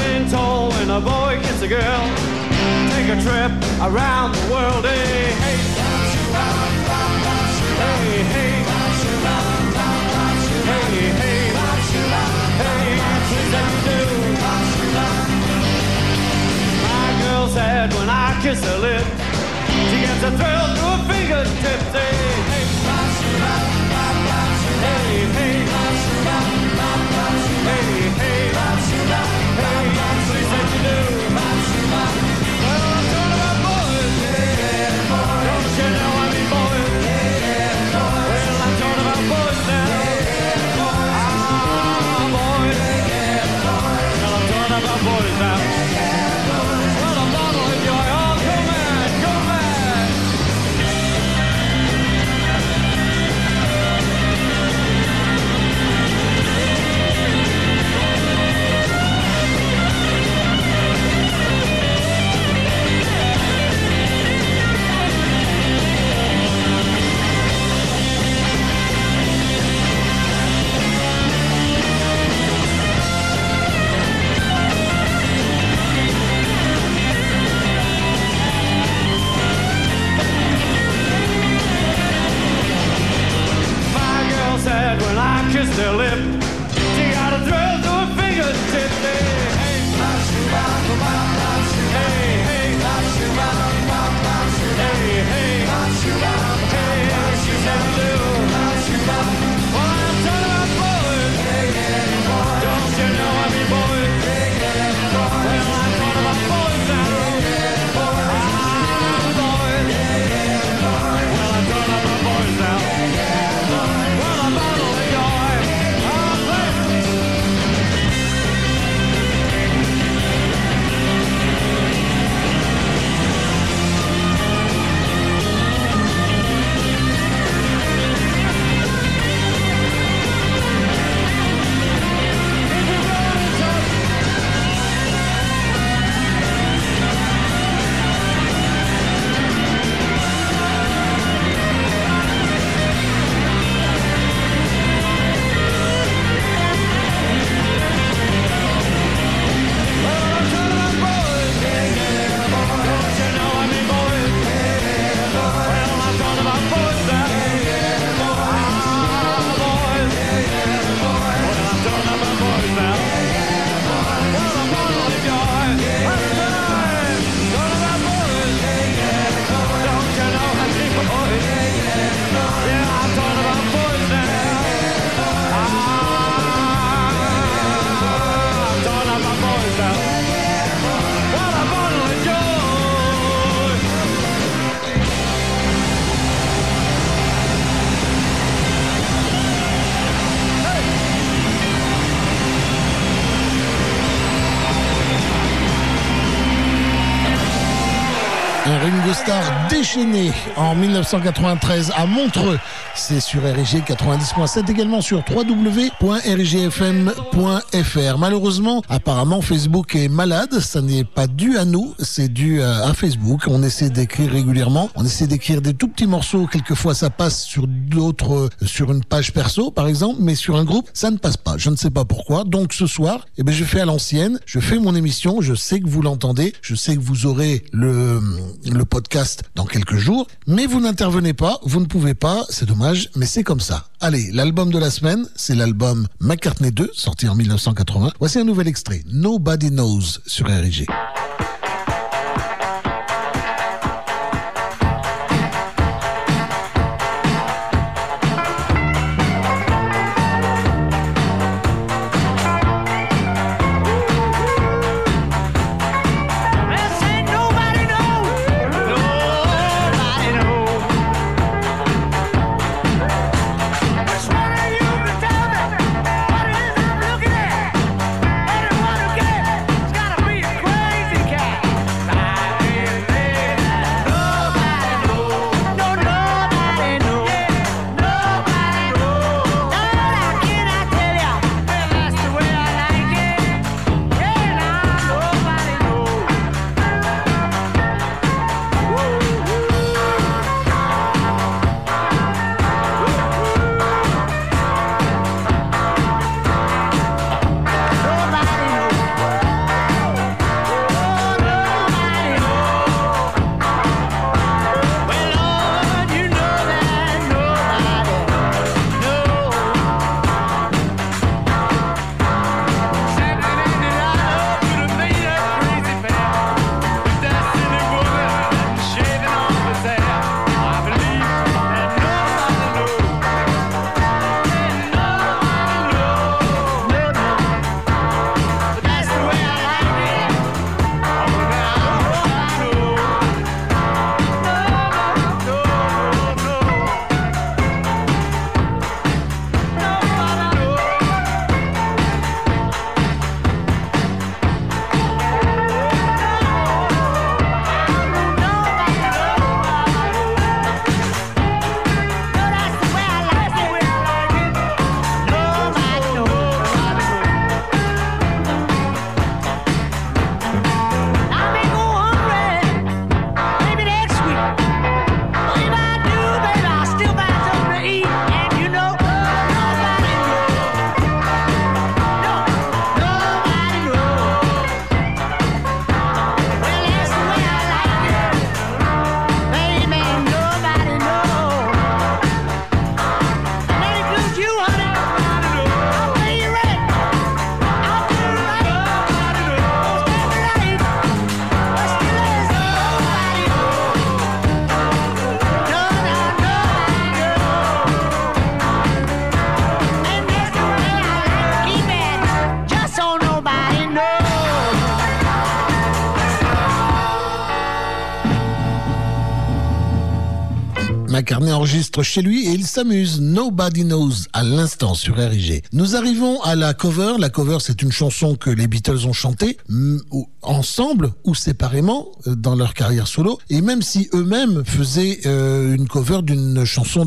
Take a trip around the world, hey, hey. Hey, hey. Hey, hey. Hey, please let me do. My girl said when I kiss her lips, she gets a thrill through her fingertips, hey, hey. Hey, hey. Hey, hey. Hey, please let me do. Kissed her lip, she got a thrill to her fingertip. Hey, hey, hey, hey, hey, she said do. Well, I'm talking about boys. Don't you know I mean boys? Well, I'm talking about boys now. Ah, boys. Well, I'm talking about boys now. Well, I'm bottle of joy.
Star déchaîné en 1993 à Montreux. C'est sur RIG 90.7, également sur www.rigfm.fr. Malheureusement, apparemment, Facebook est malade. Ça n'est pas dû à nous, c'est dû à Facebook. On essaie d'écrire régulièrement. On essaie d'écrire des tout petits morceaux. Quelquefois, ça passe sur d'autres, sur une page perso, par exemple, mais sur un groupe, ça ne passe pas. Je ne sais pas pourquoi. Donc, ce soir, je fais à l'ancienne. Je fais mon émission. Je sais que vous l'entendez. Je sais que vous aurez le podcast dans quelques jours. Mais vous n'intervenez pas. Vous ne pouvez pas. C'est dommage, mais c'est comme ça. Allez, l'album de la semaine, c'est l'album McCartney 2, sorti en 1980. Voici un nouvel extrait. Nobody Knows sur RIG. McCartney enregistre chez lui et il s'amuse. Nobody Knows à l'instant sur RIG. Nous arrivons à la cover. La cover, c'est une chanson que les Beatles ont chantée ensemble ou séparément dans leur carrière solo. Et même si eux-mêmes faisaient une cover d'une chanson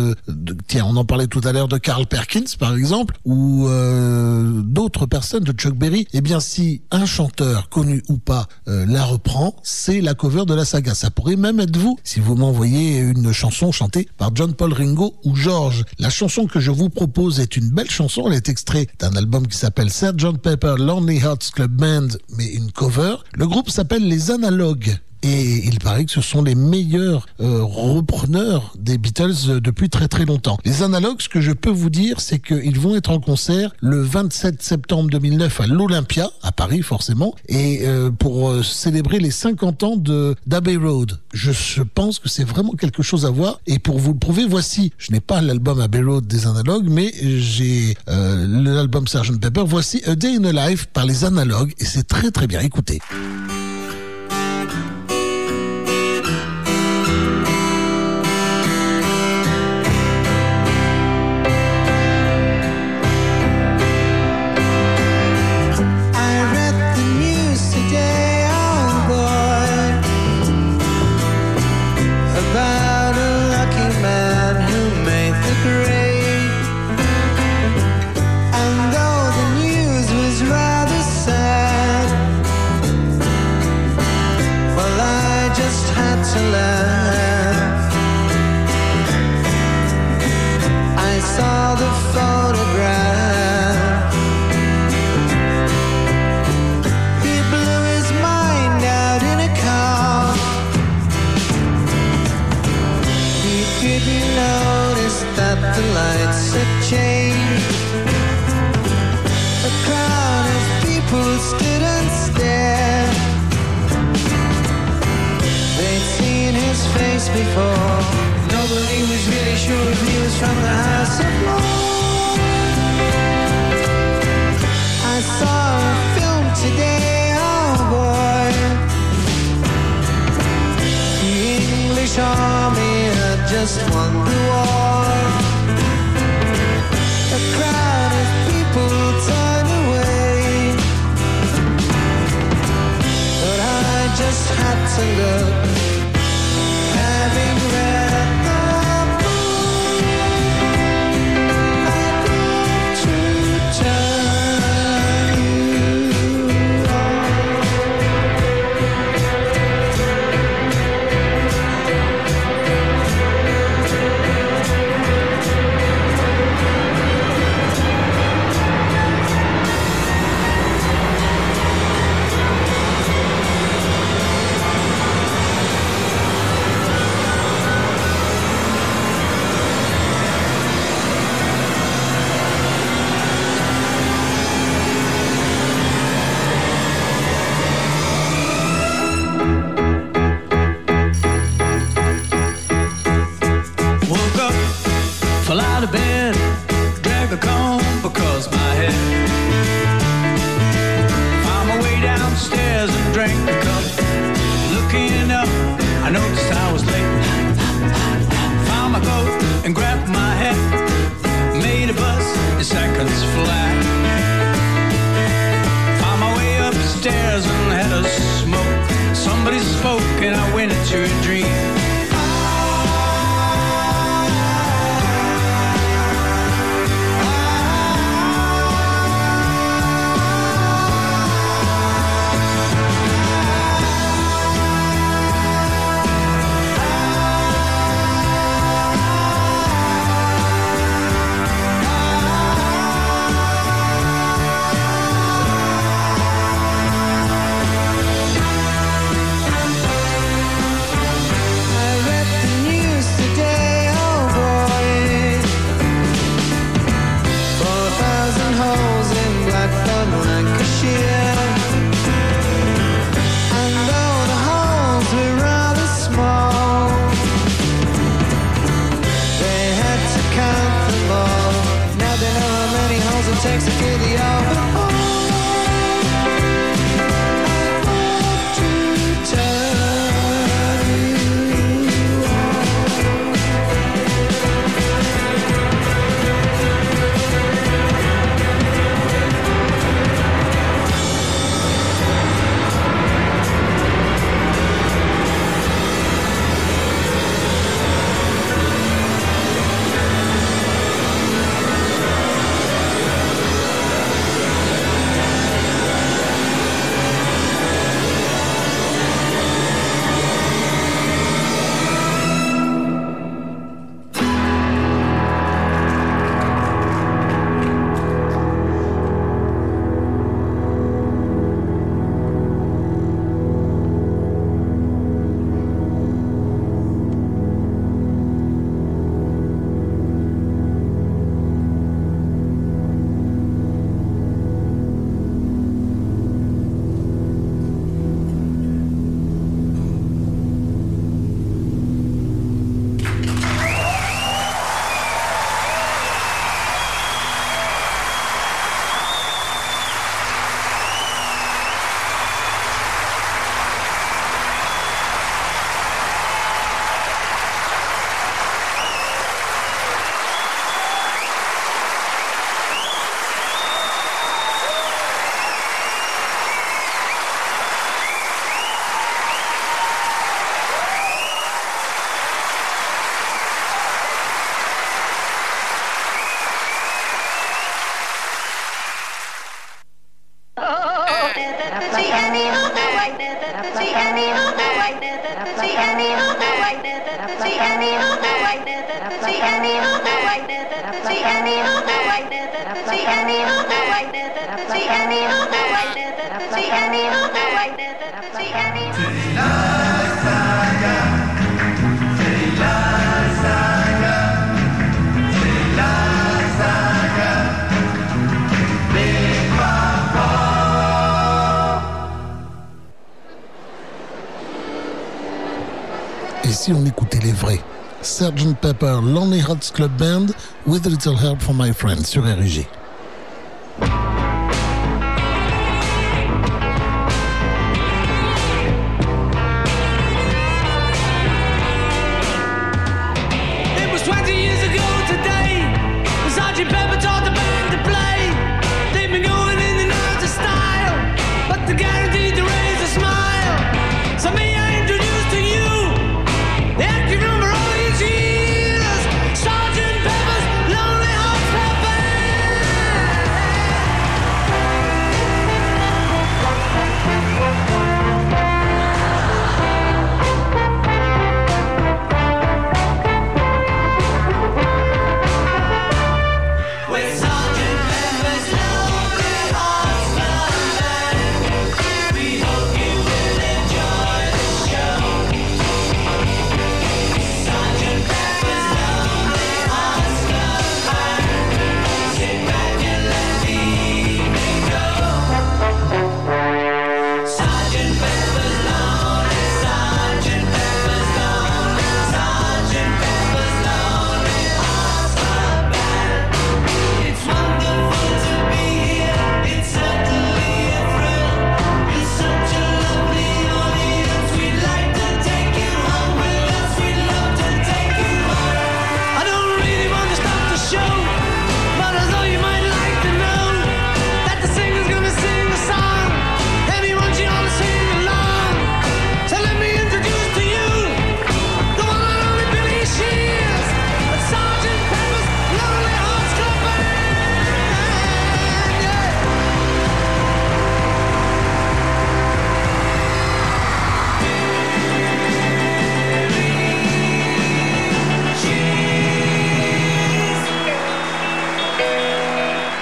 tiens, on en parlait tout à l'heure de Carl Perkins par exemple, ou d'autres personnes, de Chuck Berry. Eh bien, si un chanteur connu ou pas la reprend, c'est la cover de la saga. Ça pourrait même être vous si vous m'envoyez une chanson chantée par John Paul, Ringo ou George. La chanson que je vous propose est une belle chanson. Elle est extraite d'un album qui s'appelle Sgt. Pepper Lonely Hearts Club Band, mais une cover. Le groupe s'appelle Les Analogues. Et il paraît que ce sont les meilleurs repreneurs des Beatles depuis très très longtemps. Les Analogues, ce que je peux vous dire, c'est qu'ils vont être en concert le 27 septembre 2009 à l'Olympia, à Paris forcément, et pour célébrer les 50 ans d'Abbey Road. Je pense que c'est vraiment quelque chose à voir. Et pour vous le prouver, voici, je n'ai pas l'album Abbey Road des Analogues, mais j'ai l'album Sgt. Pepper. Voici A Day in a Life par les Analogues, et c'est très très bien. Écoutez.
just won the war. A crowd of people turn away, but I just had to look, having read the book. I'd love to turn you on.
Woke up, fell out of bed, dragged the comb across my head. Found my way downstairs and drank the cup. Looking up, I noticed I was late. Found my coat and grabbed my hat. Made a bus in seconds flat. Found my way upstairs and had a smoke. Somebody spoke and I went into a dream.
Takes to fill the album.
Et si on écoutait les vrais? Sgt. Pepper, Lonely Hearts Club Band, With a Little Help from My Friends sur RG.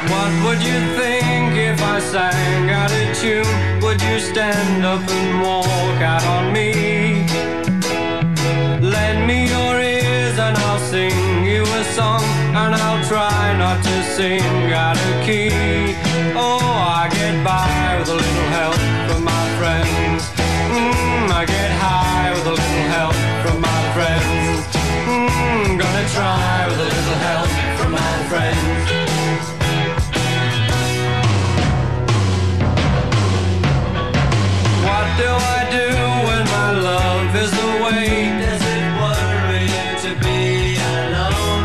What would you think if I sang out of tune? Would you stand up and walk out on me? Lend me your ears and I'll sing you a song, and I'll try not to sing out of key. Oh, I get by with a little help from my friends. I get high with a little help from my friends. Gonna try with a little help from my friends. What do I do when my love is away? Does it worry you to be alone?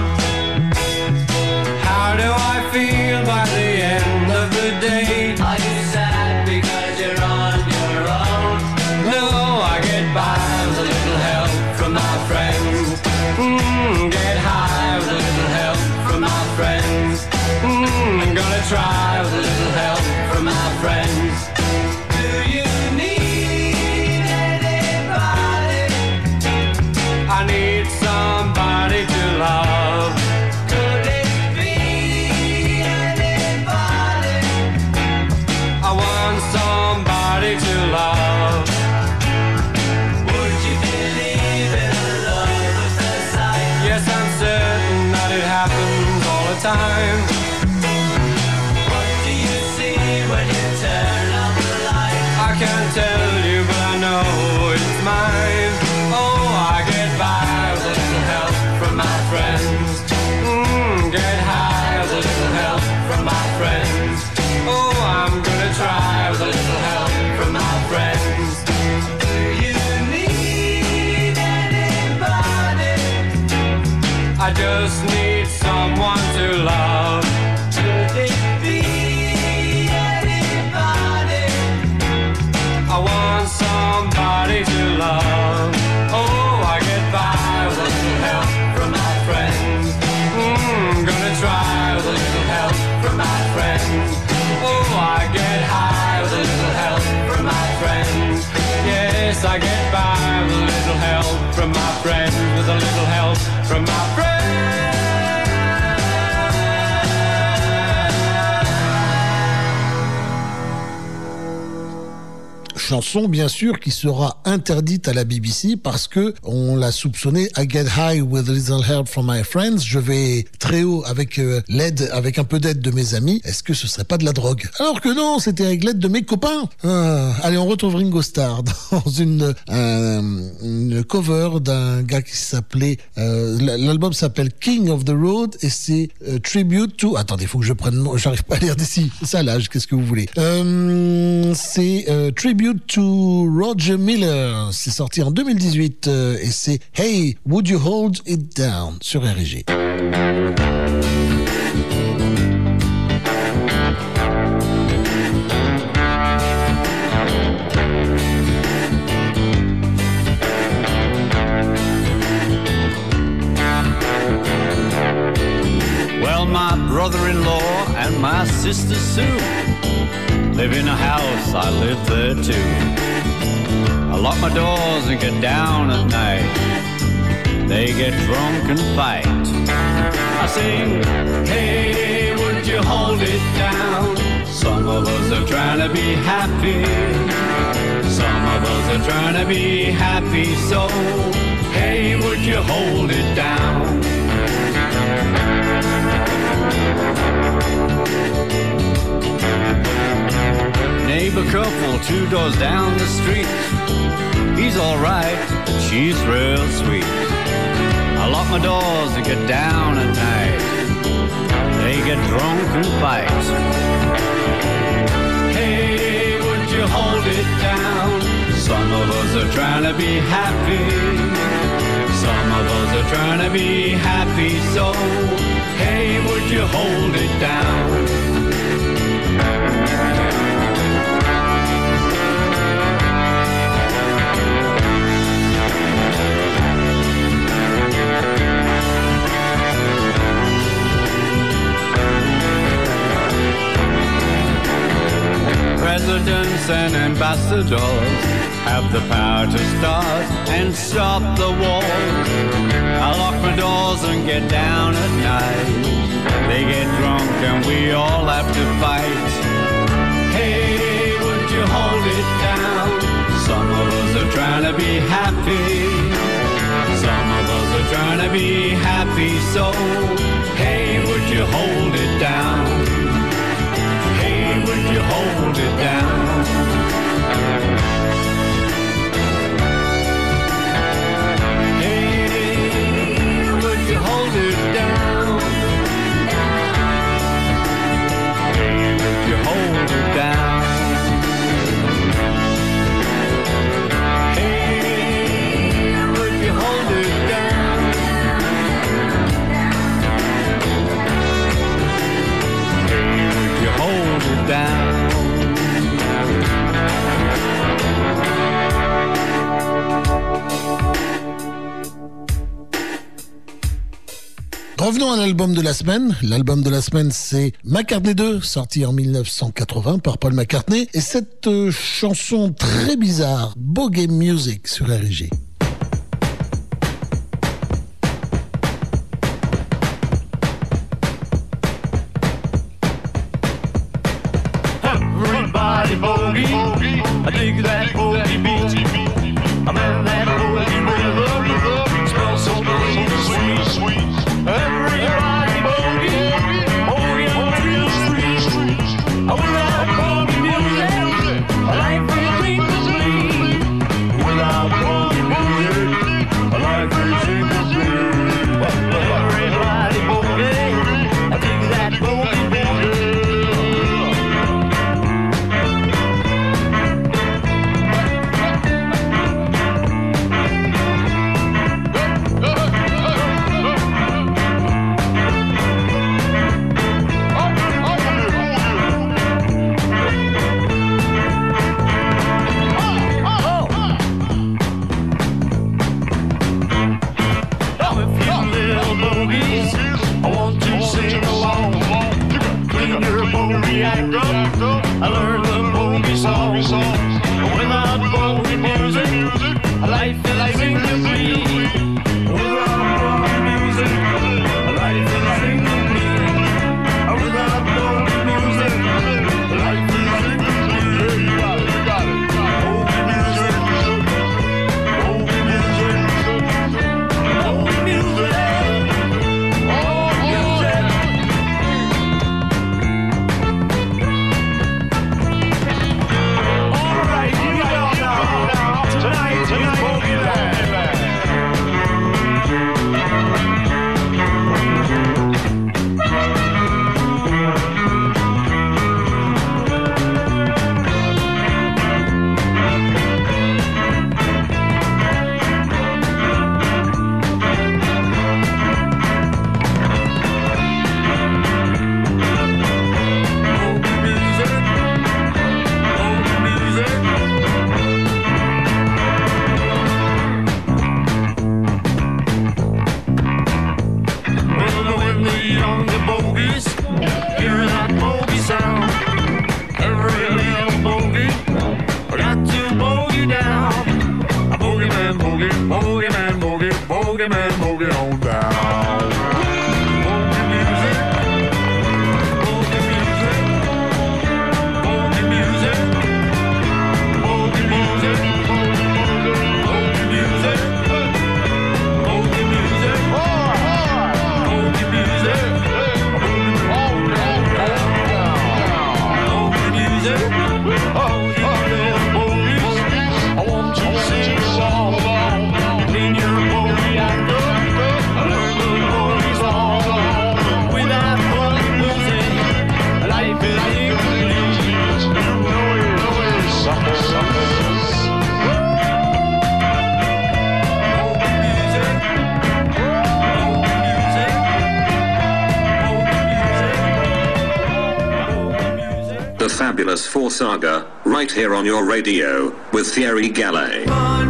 How do I feel by the end of the day? Are you sad because you're on your own? No, I get by with a little help from my friends. Get high with a little help from my friends. Gonna try with a little help from my friends. Do you need anybody? I need somebody to love. Could it be anybody? I want somebody to love. Would you believe in a love at first sight? Yes, I'm certain that it happens all the time. What do you see when you turn up the light? I can't tell you, but I know it's mine. Oh, I get by with a little help from my friends. Get high with a little help from my friends. Oh, I'm gonna try with a little help from my friends. Do you need anybody? I just need someone to love. Could it be anybody? I want somebody to love. Oh, I get by with a little help from my friends. Gonna try with a little help from my friends. Oh, I get high with a little help from my friends. Yes, I get by with a little help from my friends. With a little help from my friends.
Chanson bien sûr qui sera interdite à la BBC parce que on l'a soupçonné I get high with a little help from my friends. Je vais très haut avec l'aide, avec un peu d'aide de mes amis. Est-ce que ce serait pas de la drogue? Alors que non, c'était avec l'aide de mes copains. Allez, on retrouve Ringo Starr dans une cover d'un gars qui s'appelait l'album s'appelle King of the Road et c'est tribute to. Attendez, faut que je prenne. J'arrive pas à lire d'ici. Ça l'âge. Qu'est-ce que vous voulez? C'est tribute to Roger Miller. C'est sorti en 2018 et c'est Hey, Would You Hold It Down sur RG.
Well, my brother-in-law and my sister Sue live in a house, I live there too. I lock my doors and get down at night. They get drunk and fight. I sing, hey, would you hold it down? Some of us are trying to be happy. Some of us are trying to be happy. So, hey, would you hold it down? Neighbor couple 2 doors down the street. He's alright, but she's real sweet. I lock my doors and get down at night. They get drunk and fight. Hey, would you hold it down? Some of us are trying to be happy. Some of us are trying to be happy. So, hey, would you hold it down? Presidents and ambassadors have the power to start and stop the wars. I lock my doors and get down at night. They get drunk and we all have to fight. Hey, would you hold it down? Some of us are trying to be happy. Some of us are trying to be happy, so hey, would you hold it down? Hey, would you hold it down?
Revenons à l'album de la semaine. L'album de la semaine, c'est McCartney 2, sorti en 1980 par Paul McCartney. Et cette chanson très bizarre, Boogie Music sur RG.
Everybody boogie, I dig that boogie beat. I'm in that boogie rhythm, smells so good, sweet, sweet. Everybody boogie, boogie on the street. Without boogie music, life is incomplete. Without boogie music, life is incomplete. Everybody boogie, I dig that boogie music. I learned the boogie song. Without boogie music, life is incomplete. Without boogie music, life is incomplete. Without boogie music, life is incomplete. You got it, you got it. Boogie music, boogie music, boogie music,
Fabulous 4 Saga, right here on your radio, with Thierry Gallet.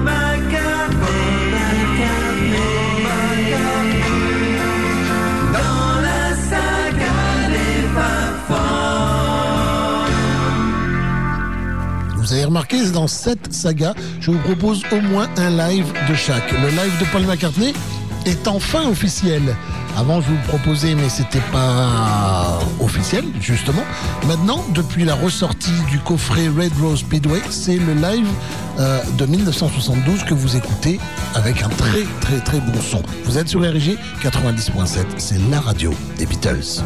Vous avez remarqué, dans cette saga, je vous propose au moins un live de chaque. Le live de Paul McCartney est enfin officiel. Avant, je vous le proposais, mais c'était pas officiel. officiel, justement. Maintenant, depuis la ressortie du coffret Red Rose Speedway, c'est le live de 1972 que vous écoutez avec un très très très bon son. Vous êtes sur RG 90.7, c'est la radio des Beatles.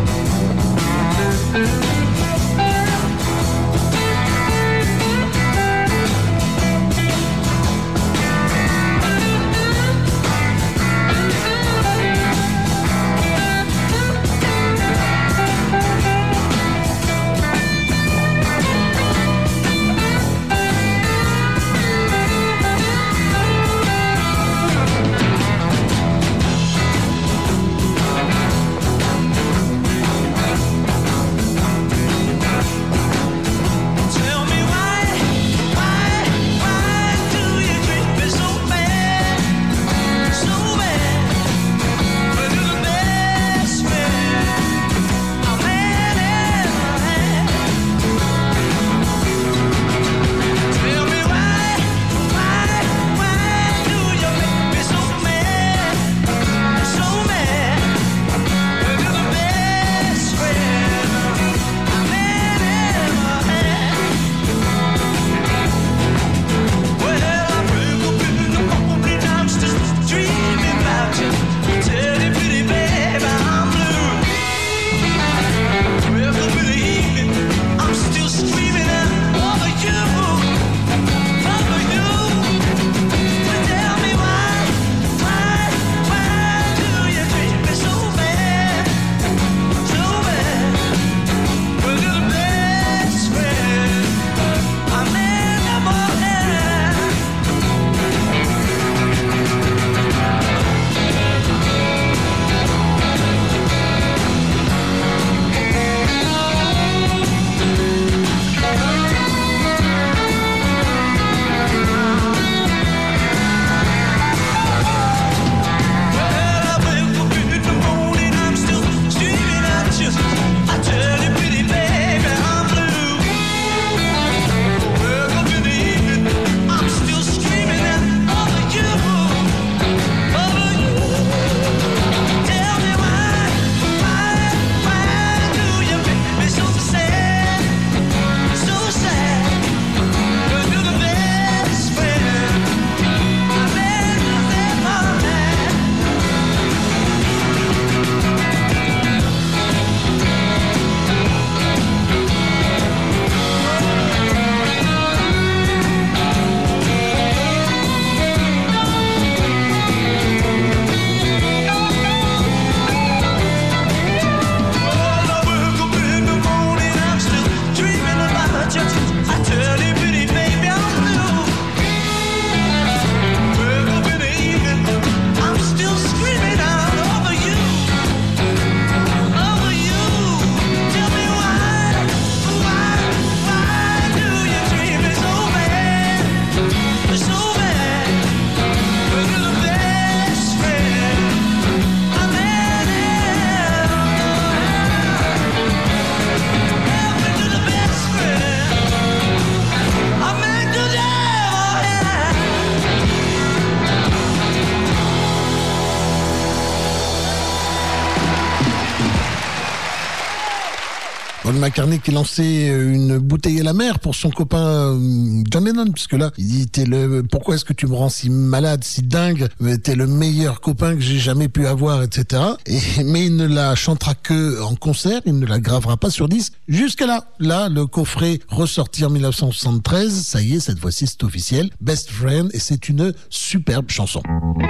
Paul McCartney qui lançait une bouteille à la mer pour son copain John Lennon, puisque là, il dit pourquoi est-ce que tu me rends si malade, si dingue, t'es le meilleur copain que j'ai jamais pu avoir, etc. Mais il ne la chantera que en concert, il ne la gravera pas sur disque. Jusqu'à là, le coffret ressorti en 1973, ça y est, cette fois-ci c'est officiel, Best Friend, et c'est une superbe chanson.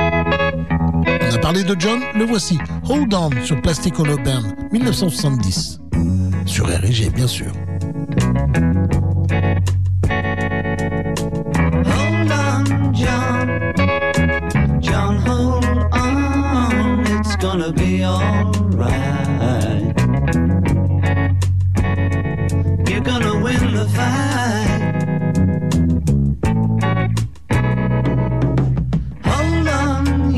On a parlé de John, le voici, Hold On sur Plastic Ono Band, 1970. Sur RG, bien sûr.
Hold on, John. John, hold on. It's gonna be alright. You're gonna win the fight. Hold on,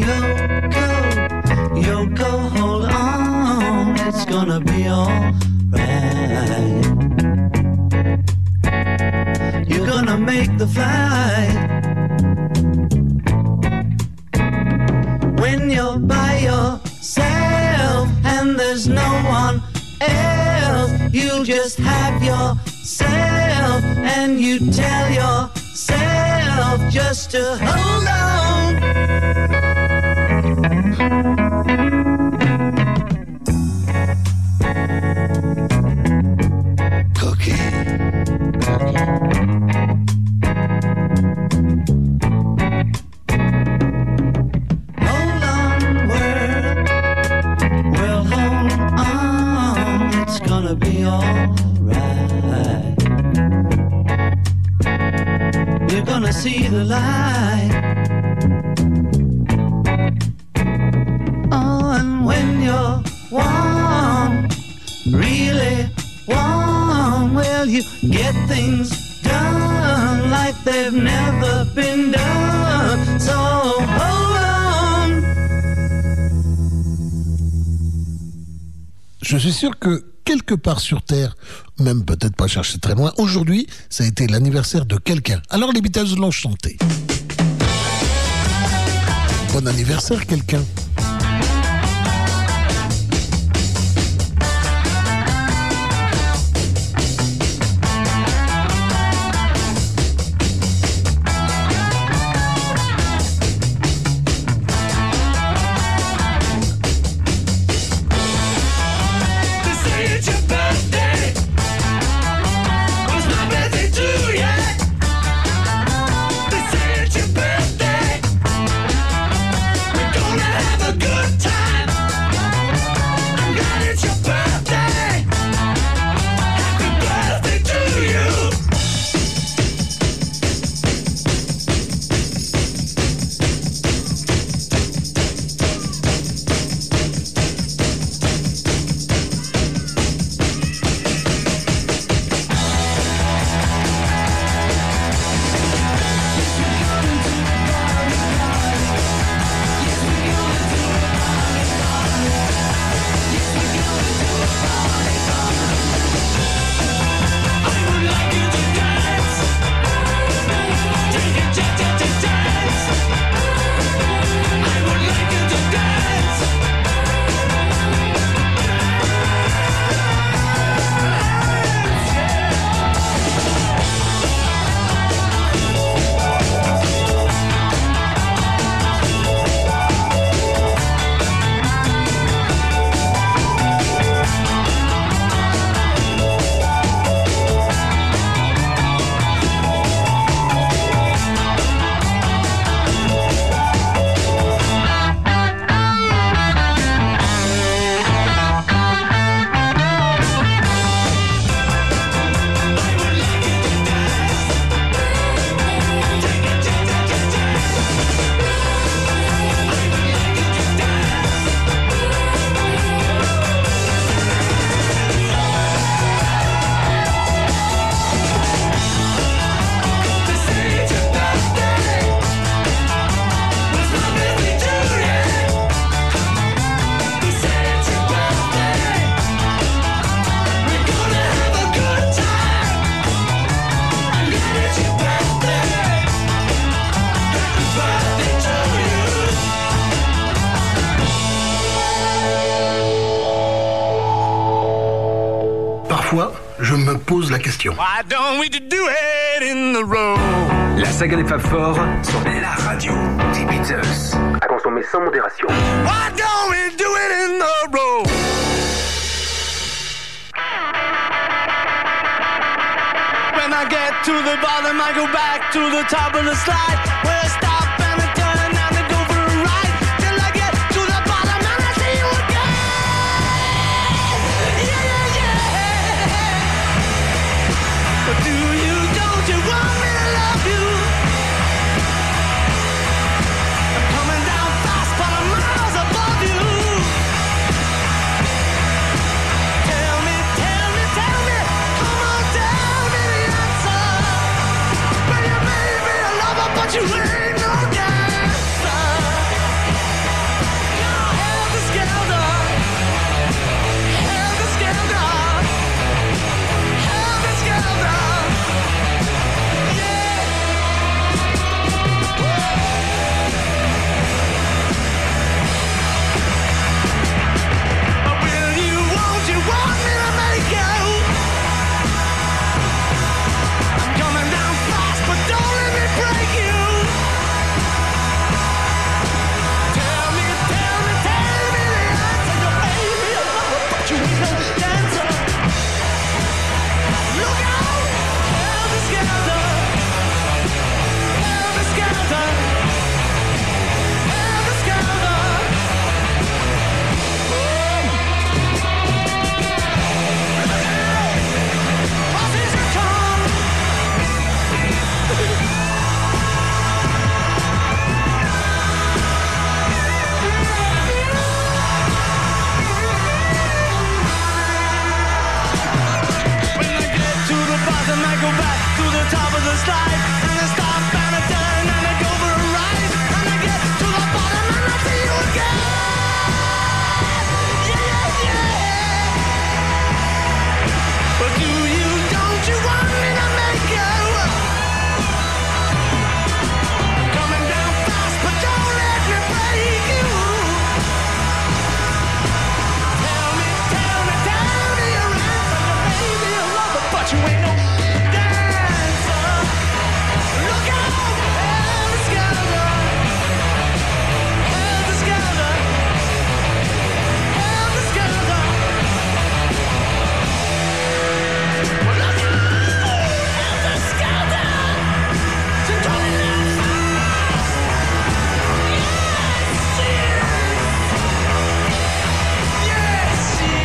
Yoko, hold on. It's gonna be alright. You're gonna make the flight. When you're by yourself and there's no one else.
you'll just have yourself, and you tell yourself just to hold on.
Cookie.
Hold on, world. Well, hold on. It's gonna be alright. You're gonna see the light. Oh, and when you're warm, really warm, well, you get things done like they've never been done. So hold on.
Je suis sûr que quelque part sur Terre, même peut-être pas chercher très loin, aujourd'hui, ça a été l'anniversaire de quelqu'un. Alors les Beatles l'ont chanté. Bon anniversaire, quelqu'un. Je me pose la question.
Why don't we do it in the road?
La saga des Fab Four sur la radio des Beatles. À consommer sans modération.
Why don't we do it in the road? When I get to the bottom, I go back to the top of the slide. Where I stop and I turn and I go for a ride. Till I get to the bottom and I see you again. Yeah, yeah, yeah. But do you, don't you want me to love you? I'm coming down fast, but I'm miles above you. Tell me, tell me, tell me, come on, tell me the answer. Well, you may be a lover, but you ain't slide, and I stop and I turn and I go for a ride, and I get to the bottom and I see you again. Yeah, yeah. But don't you want me to make you? I'm coming down fast, but don't let me break you. Tell me your answer, baby, I love it, but you ain't no dancer. Look out, helter skelter, helter skelter, helter skelter. Well, look out, helter skelter. You're coming down fast. Yes,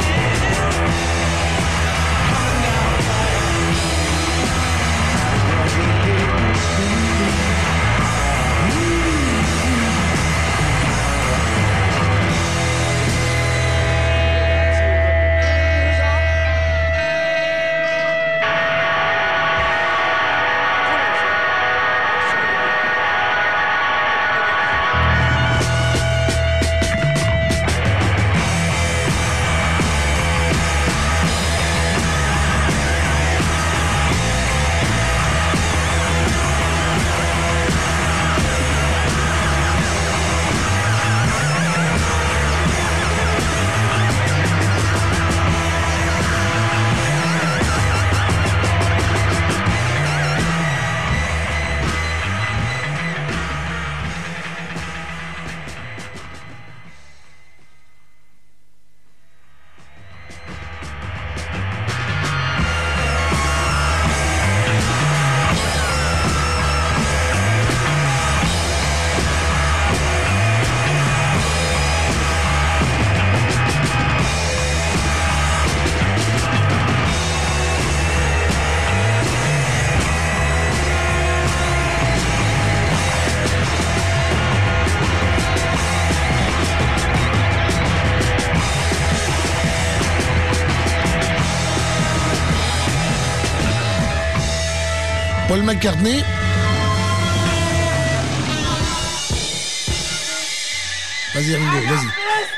Paul McCartney. Vas-y Ringo, vas-y.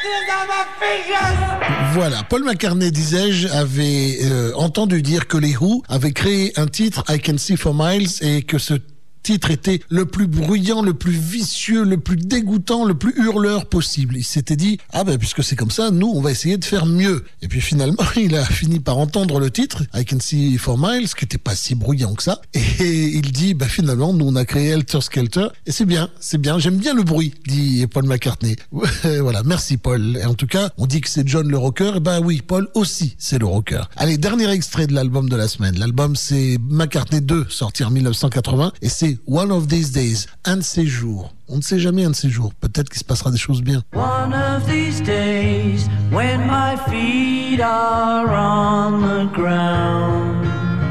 Voilà, Paul McCartney, disais-je, avait entendu dire que les Who avaient créé un titre, I Can See for Miles, et que ce titre était le plus bruyant, le plus vicieux, le plus dégoûtant, le plus hurleur possible. Il s'était dit, ah ben puisque c'est comme ça, nous on va essayer de faire mieux. Et puis finalement, il a fini par entendre le titre, I Can See for Miles, qui était pas si bruyant que ça. Et il dit, bah finalement, nous on a créé Helter Skelter, et c'est bien, j'aime bien le bruit, dit Paul McCartney. Voilà, merci Paul. Et en tout cas, on dit que c'est John le rocker, et ben oui, Paul aussi, c'est le rocker. Allez, dernier extrait de l'album de la semaine. L'album c'est McCartney 2, sorti en 1980, et c'est One of These Days, un de ces jours. On ne sait jamais un de ces jours. Peut-être qu'il se passera des choses bien.
One of these days, when my feet are on the ground,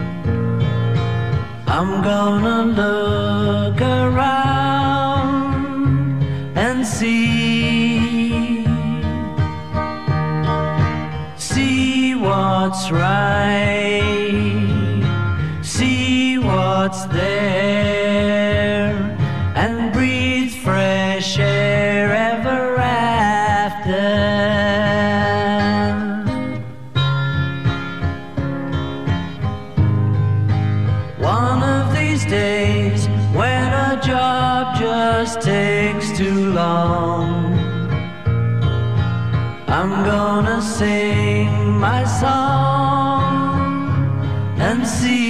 I'm gonna look around and see what's right, see what's there, and breathe fresh air ever after. One of these days, when a job just takes too long, I'm gonna sing my song and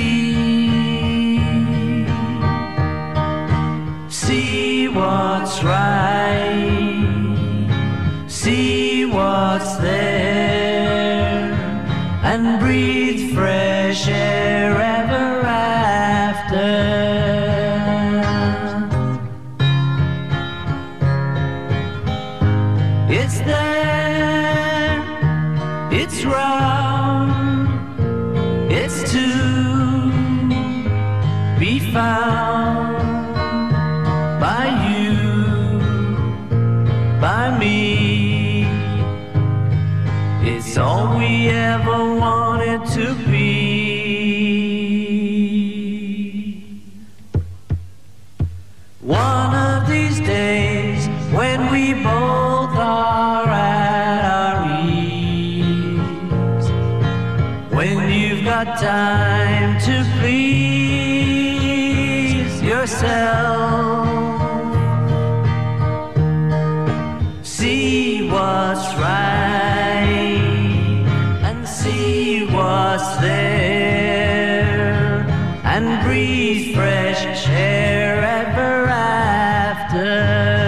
see what's right, see what's there, and breathe fresh air ever after. It's there, it's round, it's to be found by you, by me. It's all we ever wanted to be.
when you've got time to please yourself. See what's right and see what's there, and breathe fresh air ever after.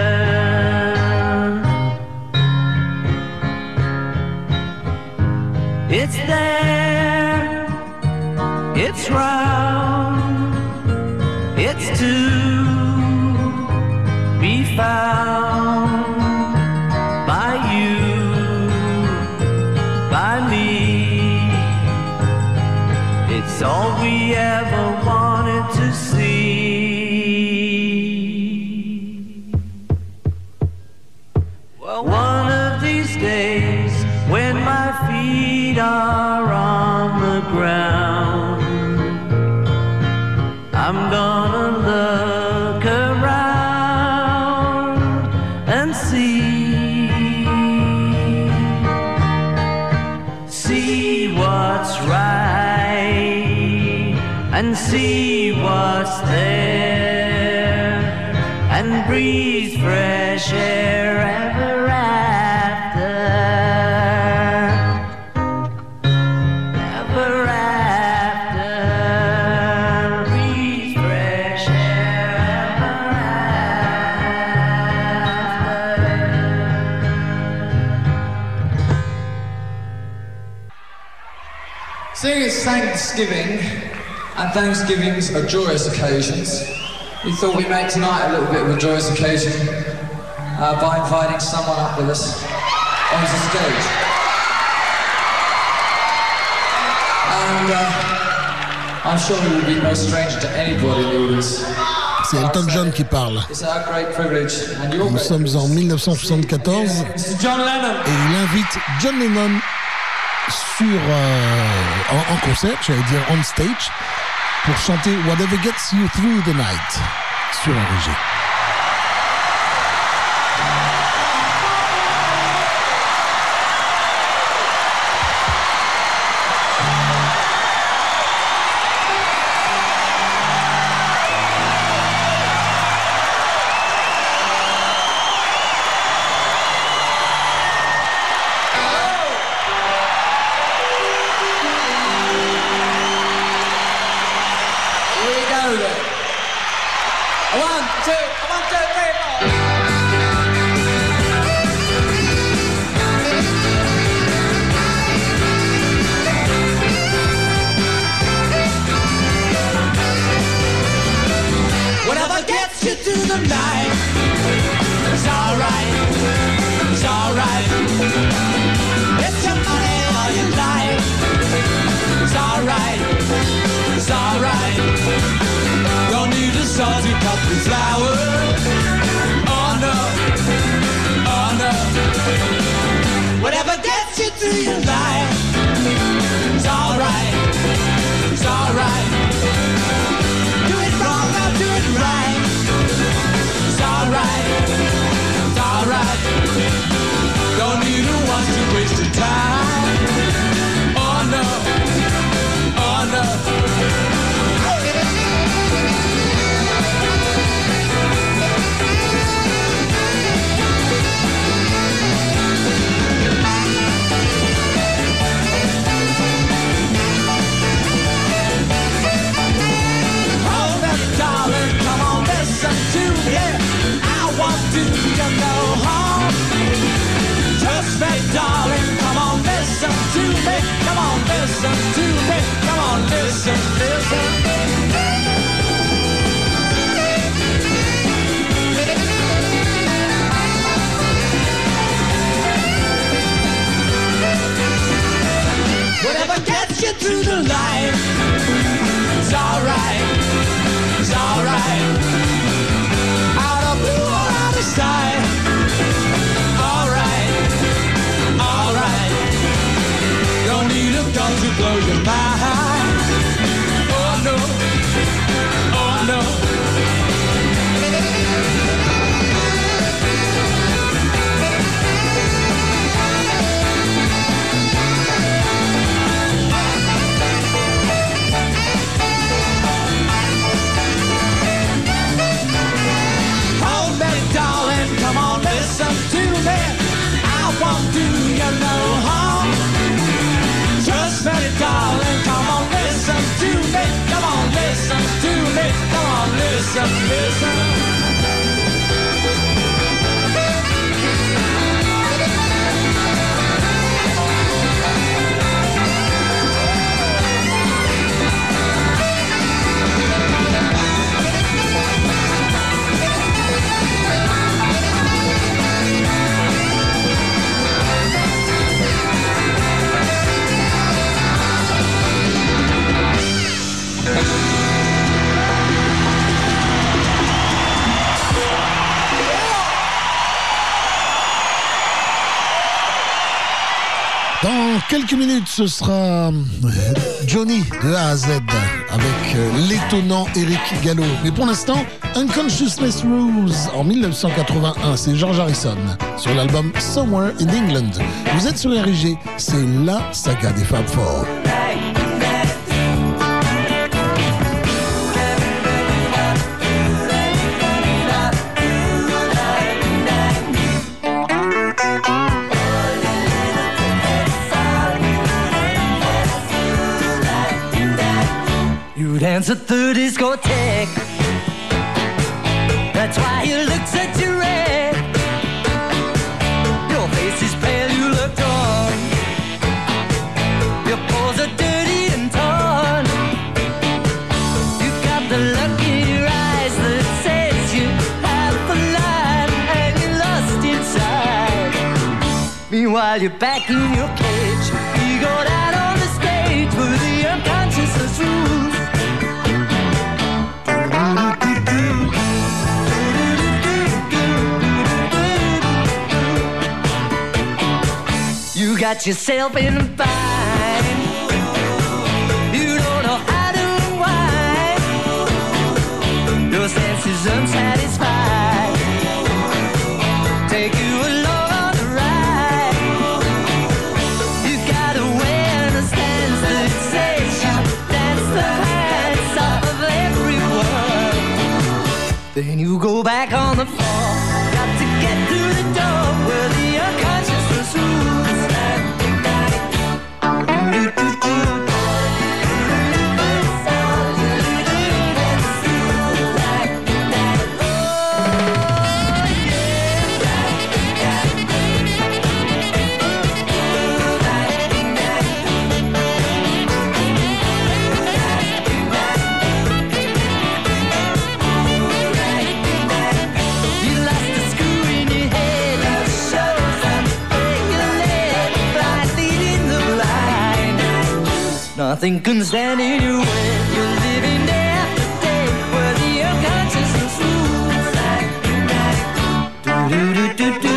It's there, it's round, it's to be found by you, by me. It's all we ever wanted to see. Well, one of these days, when my feet are on the ground, I'm gonna look around and see what's right and see what's there, and breathe fresh air ever after. Ever after. Breathe fresh air ever after.
Seeing it's Thanksgiving, and Thanksgivings are joyous occasions, we thought we'd make tonight a little bit of a joyous occasion by inviting someone up with us onto the stage. And I'm sure he will be no stranger to anybody in the audience.
C'est Elton John qui parle.
It's our great privilege. And your
Nous sommes en 1974
Mr. John Lennon.
et il invite John Lennon sur en concert, j'allais dire on stage, pour chanter Whatever Gets You Through the Night sur un RG. quelques minutes, ce sera Johnny de A à Z avec l'étonnant Eric Gallo. Mais pour l'instant, Unconsciousness Rules en 1981, c'est George Harrison sur l'album Somewhere in England. Vous êtes sur RG, c'est la saga des Fab Four.
Dance at the discotheque. That's why you look such a wreck. Your face is pale, you look torn. Your paws are dirty and torn. You got the look in your eyes that says you have the line and you're lost inside. Meanwhile you're back in your cage. You got out on the stage with the unconsciousness rules. You got yourself in a bind. You don't know how to unwind. Your senses unsatisfied. Take you along on the ride. You got awareness dance that says you dance the hands of everyone. Then you go back on the floor. Got to get through the door where the unconsciousness rules. Nothing can stand in your way. You're living day after day where the unconsciousness rules. Do-do-do-do-do.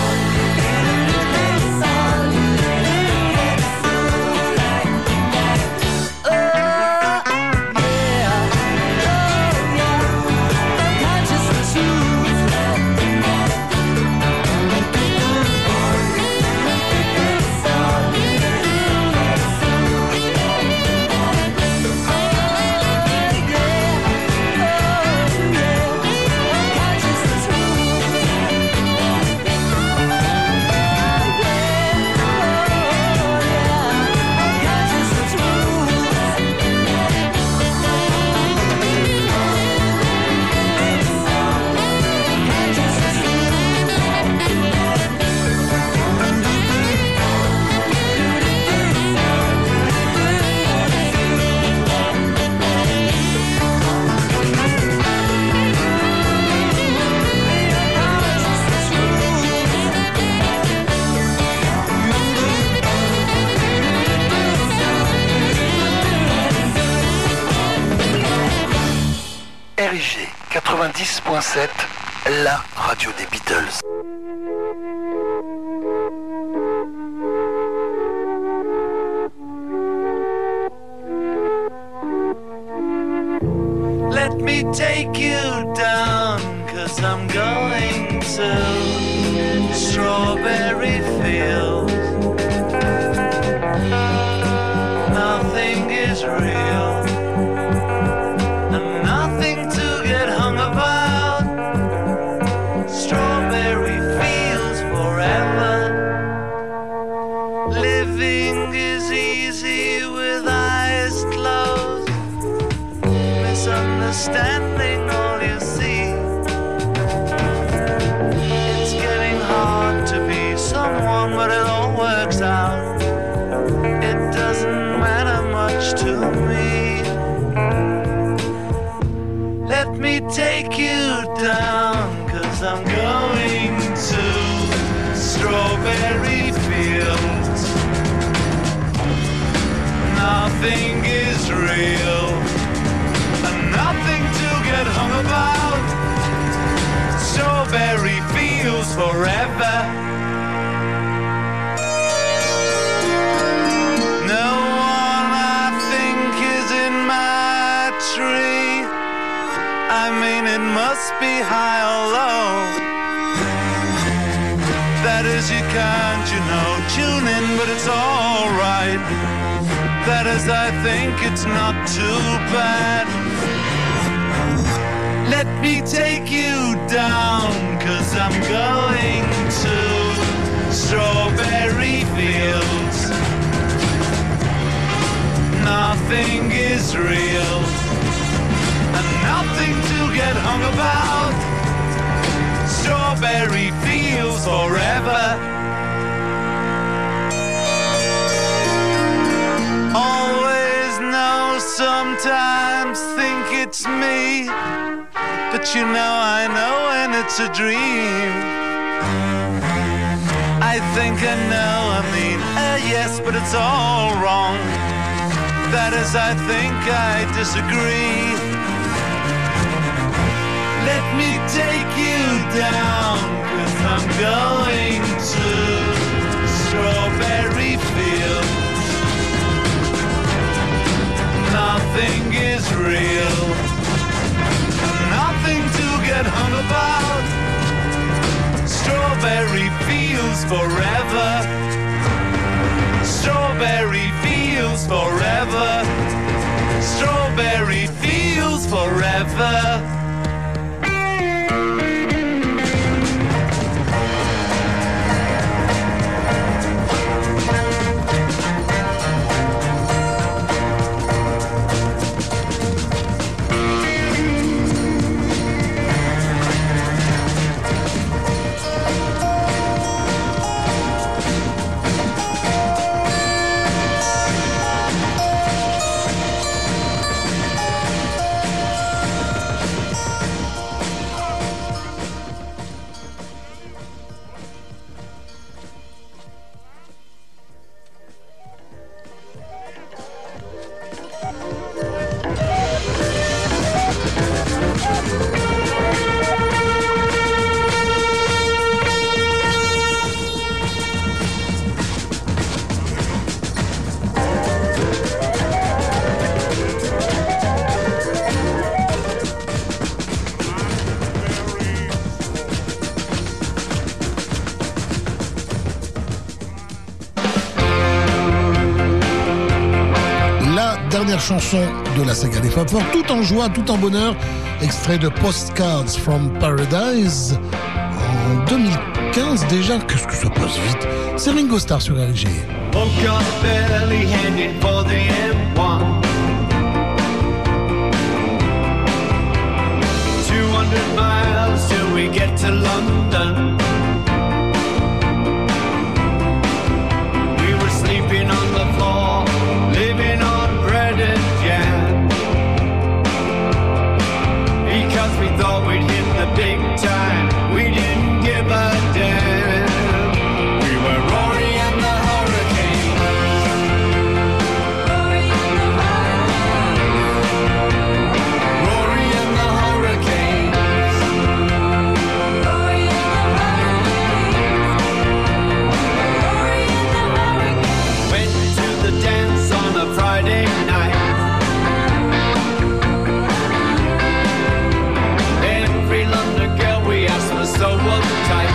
RIG 90.7, la radio des Beatles.
Let me take you down, 'cause I'm going to Strawberry Fields. Nothing is real, and nothing to get hung about. Strawberry Fields forever. Living is easy with eyes closed. Misunderstanding all you see. It's getting hard to be someone, but it all works out. It doesn't matter much to me. Let me take you down, 'cause I'm going to Strawberry Fields. Nothing is real, and nothing to get hung about. Strawberry Fields forever. I mean it must be high or low. That is you can't, you know, tune in, but it's alright. That is I think it's not too bad. Let me take you down, 'cause I'm going to strawberry fields. Nothing is real and nothing to get hung about. Strawberry fields forever. Always know, sometimes think it's me, but you know I know when it's a dream. I think I know, I mean, yes, but it's all wrong. That is, I think I disagree. Let me take you down, 'cause I'm going to strawberry fields. Nothing is real, nothing to get hung about. Strawberry fields forever. Strawberry fields forever. Strawberry fields forever.
Dernière chanson de la saga des Fab Four, tout en joie, tout en bonheur, extrait de Postcards from Paradise en 2015 déjà. Qu'est-ce que ça passe vite. C'est Ringo Starr sur RG.
Woke up early heading for the M1. 200 miles till we get to London. We were sleeping on the floor, living on bread and jam, because we thought we'd hit the big time. We didn't give a damn. We were Rory and the Hurricanes. Rory and the Hurricanes. Rory and the Hurricanes. Rory and the Hurricanes. Went to the dance on a Friday night. Every London girl we asked was so uptight.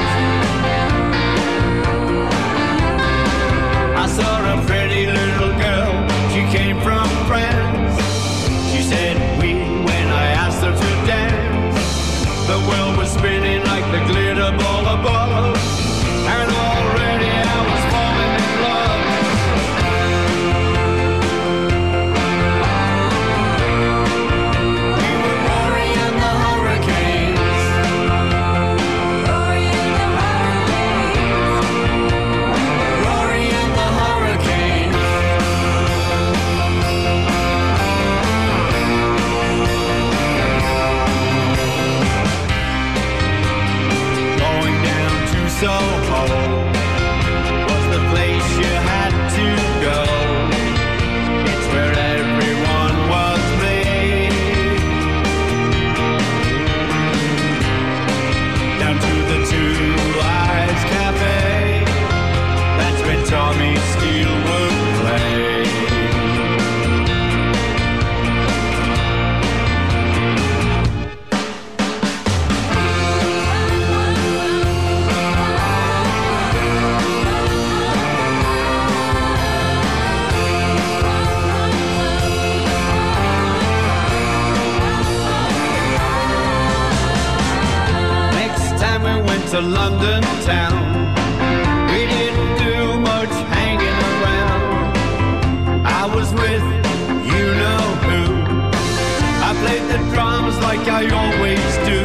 I saw a pretty little girl, she came from France. She said we when I asked her to dance. The world was spinning like the glitter ball above, and already I was falling in love. We were Rory and the Hurricanes. Rory and the Hurricanes. Rory and the Hurricanes.
to London town. We didn't do much hanging around. I was with you know who. I played the drums like I always do.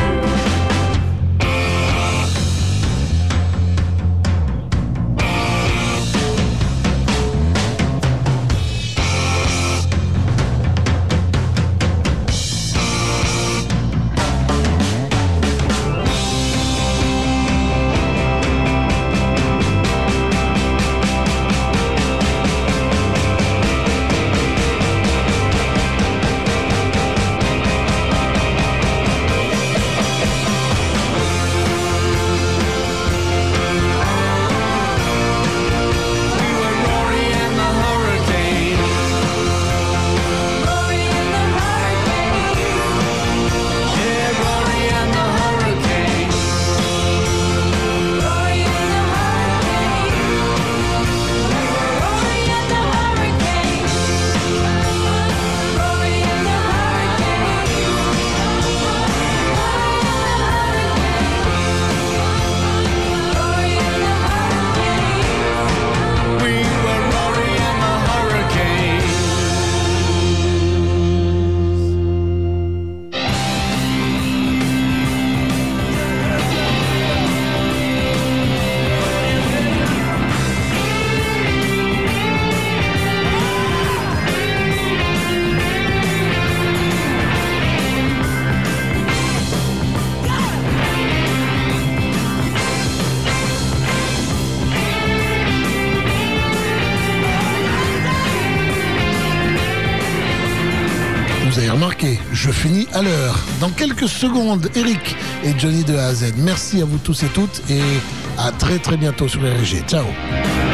Je finis à l'heure. Dans quelques secondes, Eric et Johnny de A à Z. Merci à vous tous et toutes et à très très bientôt sur RG. Ciao.